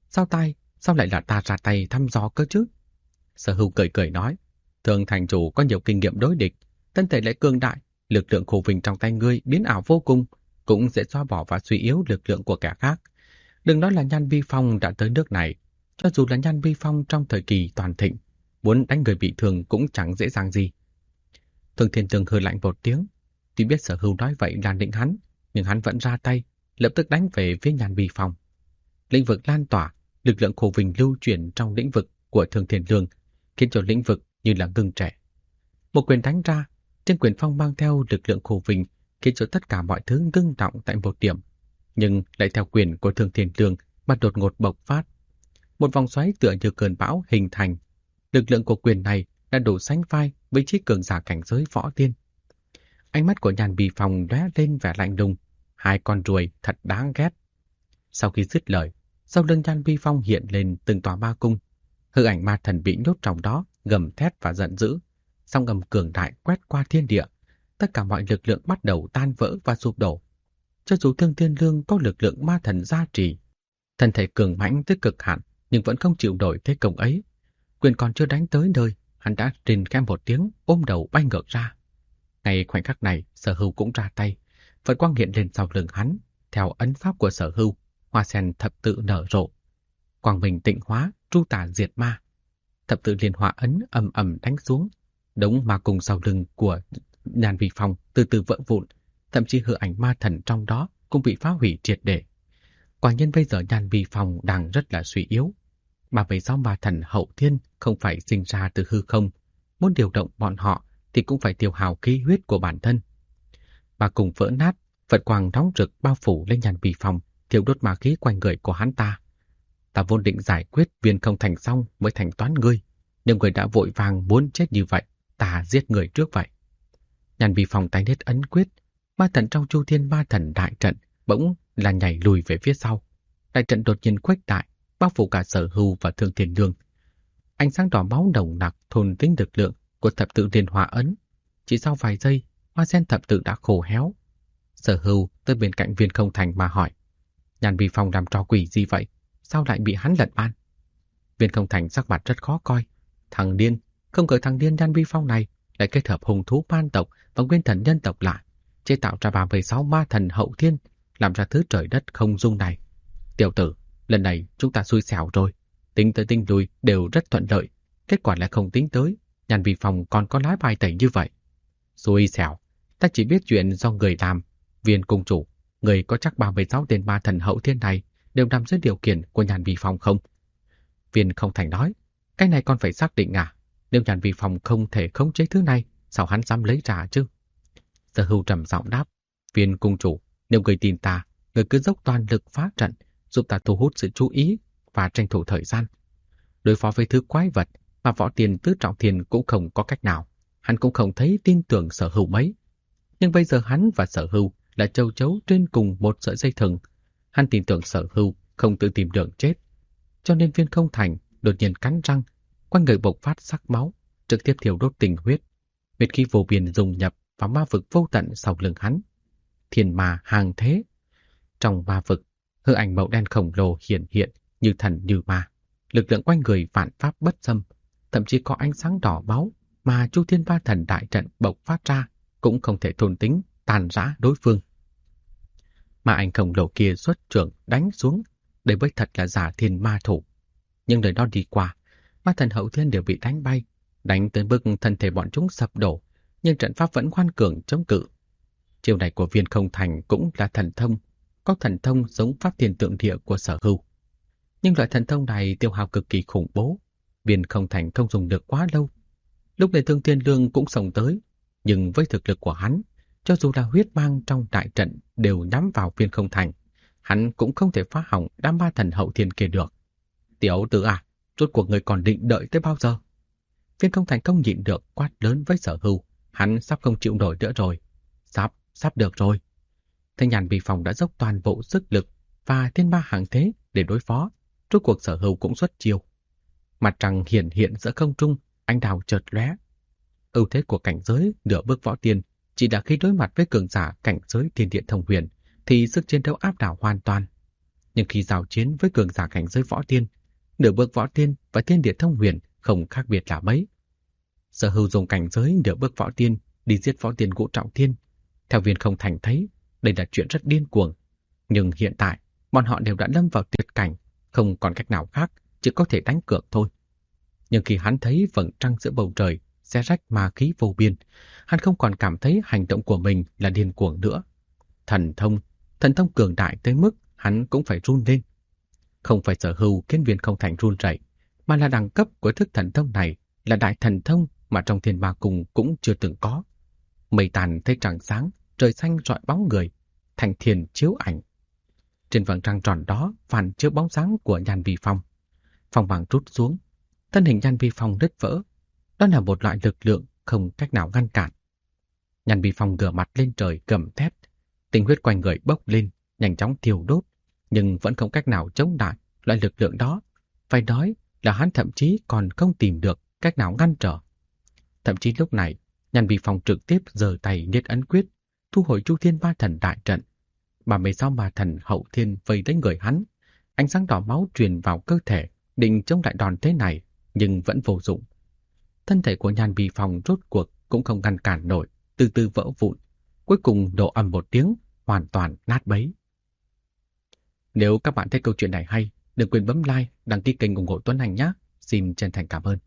sao lại là ta ra tay thăm dò cơ chứ? Sở Hưu cười cười nói, Thường thành chủ có nhiều kinh nghiệm đối địch, thân thể lại cường đại, lực lượng khổ vinh trong tay ngươi biến ảo vô cùng, cũng dễ xóa bỏ và suy yếu lực lượng của kẻ khác. Đừng nói là Nhan Bi Phong đã tới nước này, cho dù là Nhan Bi Phong trong thời kỳ toàn thịnh, muốn đánh người bị thương cũng chẳng dễ dàng gì. Thường Thiên Tường hừ lạnh một tiếng, tuy biết Sở Hưu nói vậy là định hắn, nhưng hắn vẫn ra tay, lập tức đánh về phía Nhan Bi Phong. Lĩnh vực lan tỏa, lực lượng khổ vinh lưu chuyển trong lĩnh vực của Thường Thiên Lương, khiến cho lĩnh vực như là ngưng trệ. Một quyền đánh ra, trên quyền phong mang theo lực lượng khổ vinh, khiến cho tất cả mọi thứ ngưng động tại một điểm, nhưng lại theo quyền của Thường Thiên Lương mà đột ngột bộc phát. Một vòng xoáy tựa như cơn bão hình thành. Lực lượng của quyền này đã đủ sánh vai với trí cường giả cảnh giới võ tiên. Ánh mắt của Nhan Bi Phong lóe lên vẻ lạnh lùng, hai con ruồi thật đáng ghét. Sau khi dứt lời, sau lưng Nhan Bi Phong hiện lên từng tòa ma cung. Hư ảnh ma thần bị nhốt trong đó, gầm thét và giận dữ. Song âm cường đại quét qua thiên địa, tất cả mọi lực lượng bắt đầu tan vỡ và sụp đổ. Cho dù Thương Thiên Lương có lực lượng ma thần gia trì, thân thể cường mãnh tới cực hạn, nhưng vẫn không chịu nổi thế công ấy. Quyền còn chưa đánh tới nơi, hắn đã rên khẽ một tiếng, ôm đầu bay ngược ra. Ngay khoảnh khắc này, Sở Hưu cũng ra tay, Phật quang hiện lên sau lưng hắn, theo ấn pháp của Sở Hưu, hoa sen thập tự nở rộ. Quang minh tịnh hóa, tru tà diệt ma. Thập tự liên hoa ấn ầm ầm đánh xuống, đống ma cùng sau lưng của Nhan Bi Phong từ từ vỡ vụn, thậm chí hư ảnh ma thần trong đó cũng bị phá hủy triệt để. Quả nhiên bây giờ Nhan Bi Phong đang rất là suy yếu. Mà về sau ma thần hậu thiên không phải sinh ra từ hư không, muốn điều động bọn họ thì cũng phải tiêu hao khí huyết của bản thân. Mà cùng vỡ nát, Phật quang nóng rực bao phủ lên Nhan Bi Phong, thiêu đốt ma khí quanh người của hắn ta. Ta vốn định giải quyết Viên Không Thành xong mới thành toán ngươi, nhưng người đã vội vàng muốn chết như vậy, ta giết người trước vậy. Nhan Bi Phong tay nết ấn quyết, ma thần trong Chu Thiên Ma Thần đại trận bỗng là nhảy lùi về phía sau. Đại trận đột nhiên khuếch đại, bao phủ cả Sở Hưu và Thương Thiên Lương. Ánh sáng đỏ máu nồng nặc thôn tính lực lượng của thập tự liên hoa ấn. Chỉ sau vài giây, hoa sen thập tự đã khô héo. Sở Hưu tới bên cạnh Viên Không Thành mà hỏi, Nhan Bi Phong làm trò quỷ gì vậy? Sao lại bị hắn lật ban? Viên Không Thành sắc mặt rất khó coi. Thằng điên, không ngờ thằng điên Nhan Bi Phong này lại kết hợp hùng thú man tộc và nguyên thần nhân tộc lại, chế tạo ra 36 ma thần hậu thiên, làm ra thứ trời đất không dung này. Tiểu tử, lần này chúng ta xui xẻo rồi. Tính tới tính lui đều rất thuận lợi, kết quả lại không tính tới Nhan Bi Phong còn có lá bài tẩy như vậy. Xui xẻo, ta chỉ biết chuyện do người làm. Viên cung chủ, người có chắc 36 tên ma thần hậu thiên này đều nằm dưới điều khiển của Nhan Bi Phong không? Viên Không Thành nói, cái này còn phải xác định à? Nếu Nhan Bi Phong không thể khống chế thứ này, sao hắn dám lấy ra chứ? Sở Hưu trầm giọng đáp, Viên cung chủ, nếu người tin ta, người cứ dốc toàn lực phá trận, giúp ta thu hút sự chú ý và tranh thủ thời gian. Đối phó với thứ quái vật mà võ tiền tứ trọng thiên cũng không có cách nào. hắn cũng không thấy tin tưởng Sở Hưu mấy. Nhưng bây giờ hắn và Sở Hưu là châu chấu trên cùng một sợi dây thừng. Hắn tin tưởng Sở Hưu không tự tìm đường chết. Cho nên Viên Không Thành đột nhiên cắn răng, quanh người bộc phát sắc máu, trực tiếp thiêu đốt tình huyết. Huyết khí vô biên dùng nhập vào ma vực vô tận sau lưng hắn. Thiên ma hàng thế. Trong ma vực, hư ảnh màu đen khổng lồ hiển hiện như thần như ma. Lực lượng quanh người vạn pháp bất xâm, thậm chí có ánh sáng đỏ máu mà Chu Thiên Ma Thần đại trận bộc phát ra cũng không thể thôn tính, tàn rã đối phương. Mà ảnh khổng lồ kia xuất trưởng đánh xuống, đây mới thật là giả thiên ma thủ. Nhưng đời đó đi qua, ma thần hậu thiên đều bị đánh bay, đánh tới mức thân thể bọn chúng sập đổ, nhưng trận pháp vẫn ngoan cường chống cự. Chiêu này của Viên Không Thành cũng là thần thông, có thần thông giống pháp thiên tượng địa của Sở Hưu. Nhưng loại thần thông này tiêu hao cực kỳ khủng bố, Viên Không Thành không dùng được quá lâu. Lúc này Thương Thiên Lương cũng xông tới, nhưng với thực lực của hắn, cho dù là huyết mang trong đại trận đều nhắm vào Viên Không Thành, hắn cũng không thể phá hỏng đám ma thần hậu thiên kia được. Tiểu tử à, rốt cuộc người còn định đợi tới bao giờ? Viên Không Thành không nhịn được quát lớn với Sở Hưu, hắn sắp không chịu nổi nữa rồi. Sắp được rồi. Thanh Nhàn Bì Phòng đã dốc toàn bộ sức lực và thiên ma hàng thế để đối phó, rốt cuộc Sở Hưu cũng xuất chiêu. Mặt trăng hiển hiện giữa không trung, ánh đào chợt lóe. Ưu thế của cảnh giới nửa bước võ tiên chỉ là khi đối mặt với cường giả cảnh giới thiên địa thông huyền thì sức chiến đấu áp đảo hoàn toàn. Nhưng khi giao chiến với cường giả cảnh giới võ tiên, nửa bước võ tiên và thiên địa thông huyền không khác biệt là mấy. Sở Hưu dùng cảnh giới nửa bước võ tiên đi giết võ tiên Ngũ Trọng Thiên. Theo Viên Không Thành thấy, đây là chuyện rất điên cuồng. Nhưng hiện tại, bọn họ đều đã lâm vào tuyệt cảnh, không còn cách nào khác, chỉ có thể đánh cược thôi. Nhưng khi hắn thấy vầng trăng giữa bầu trời xé rách ma khí vô biên, hắn không còn cảm thấy hành động của mình là điên cuồng nữa. Thần thông cường đại tới mức hắn cũng phải run lên. Không phải Sở Hưu khiến Viên Không Thành run rẩy, mà là đẳng cấp của thức thần thông này là đại thần thông mà trong Thiên Ma Cung cũng chưa từng có. Mây tàn thấy trăng sáng, trời xanh rọi bóng người, thành thiền chiếu ảnh. Trên vầng trăng tròn đó phản chiếu bóng sáng của Nhan Vi Phong. Phong bàng rút xuống, thân hình Nhan Vi Phong đứt vỡ. Đó là một loại lực lượng không cách nào ngăn cản. Nhan Vi Phong ngửa mặt lên trời gầm thét, tinh huyết quanh người bốc lên, nhanh chóng thiêu đốt, nhưng vẫn không cách nào chống lại loại lực lượng đó. Phải nói là hắn thậm chí còn không tìm được cách nào ngăn trở. Thậm chí lúc này, Nhan Vi Phong trực tiếp giơ tay niết ấn quyết, thu hồi Chu Thiên Ma Thần đại trận. 36 ma thần hậu thiên vây lấy người hắn, ánh sáng đỏ máu truyền vào cơ thể, định chống lại đòn thế này, nhưng vẫn vô dụng. Thân thể của Nhan Vi Phong rốt cuộc cũng không ngăn cản nổi, từ từ vỡ vụn, cuối cùng nổ ầm một tiếng, hoàn toàn nát bấy. Nếu các bạn thấy câu chuyện này hay, đừng quên bấm like, đăng ký kênh ủng hộ Tuấn Anh nhé. Xin chân thành cảm ơn.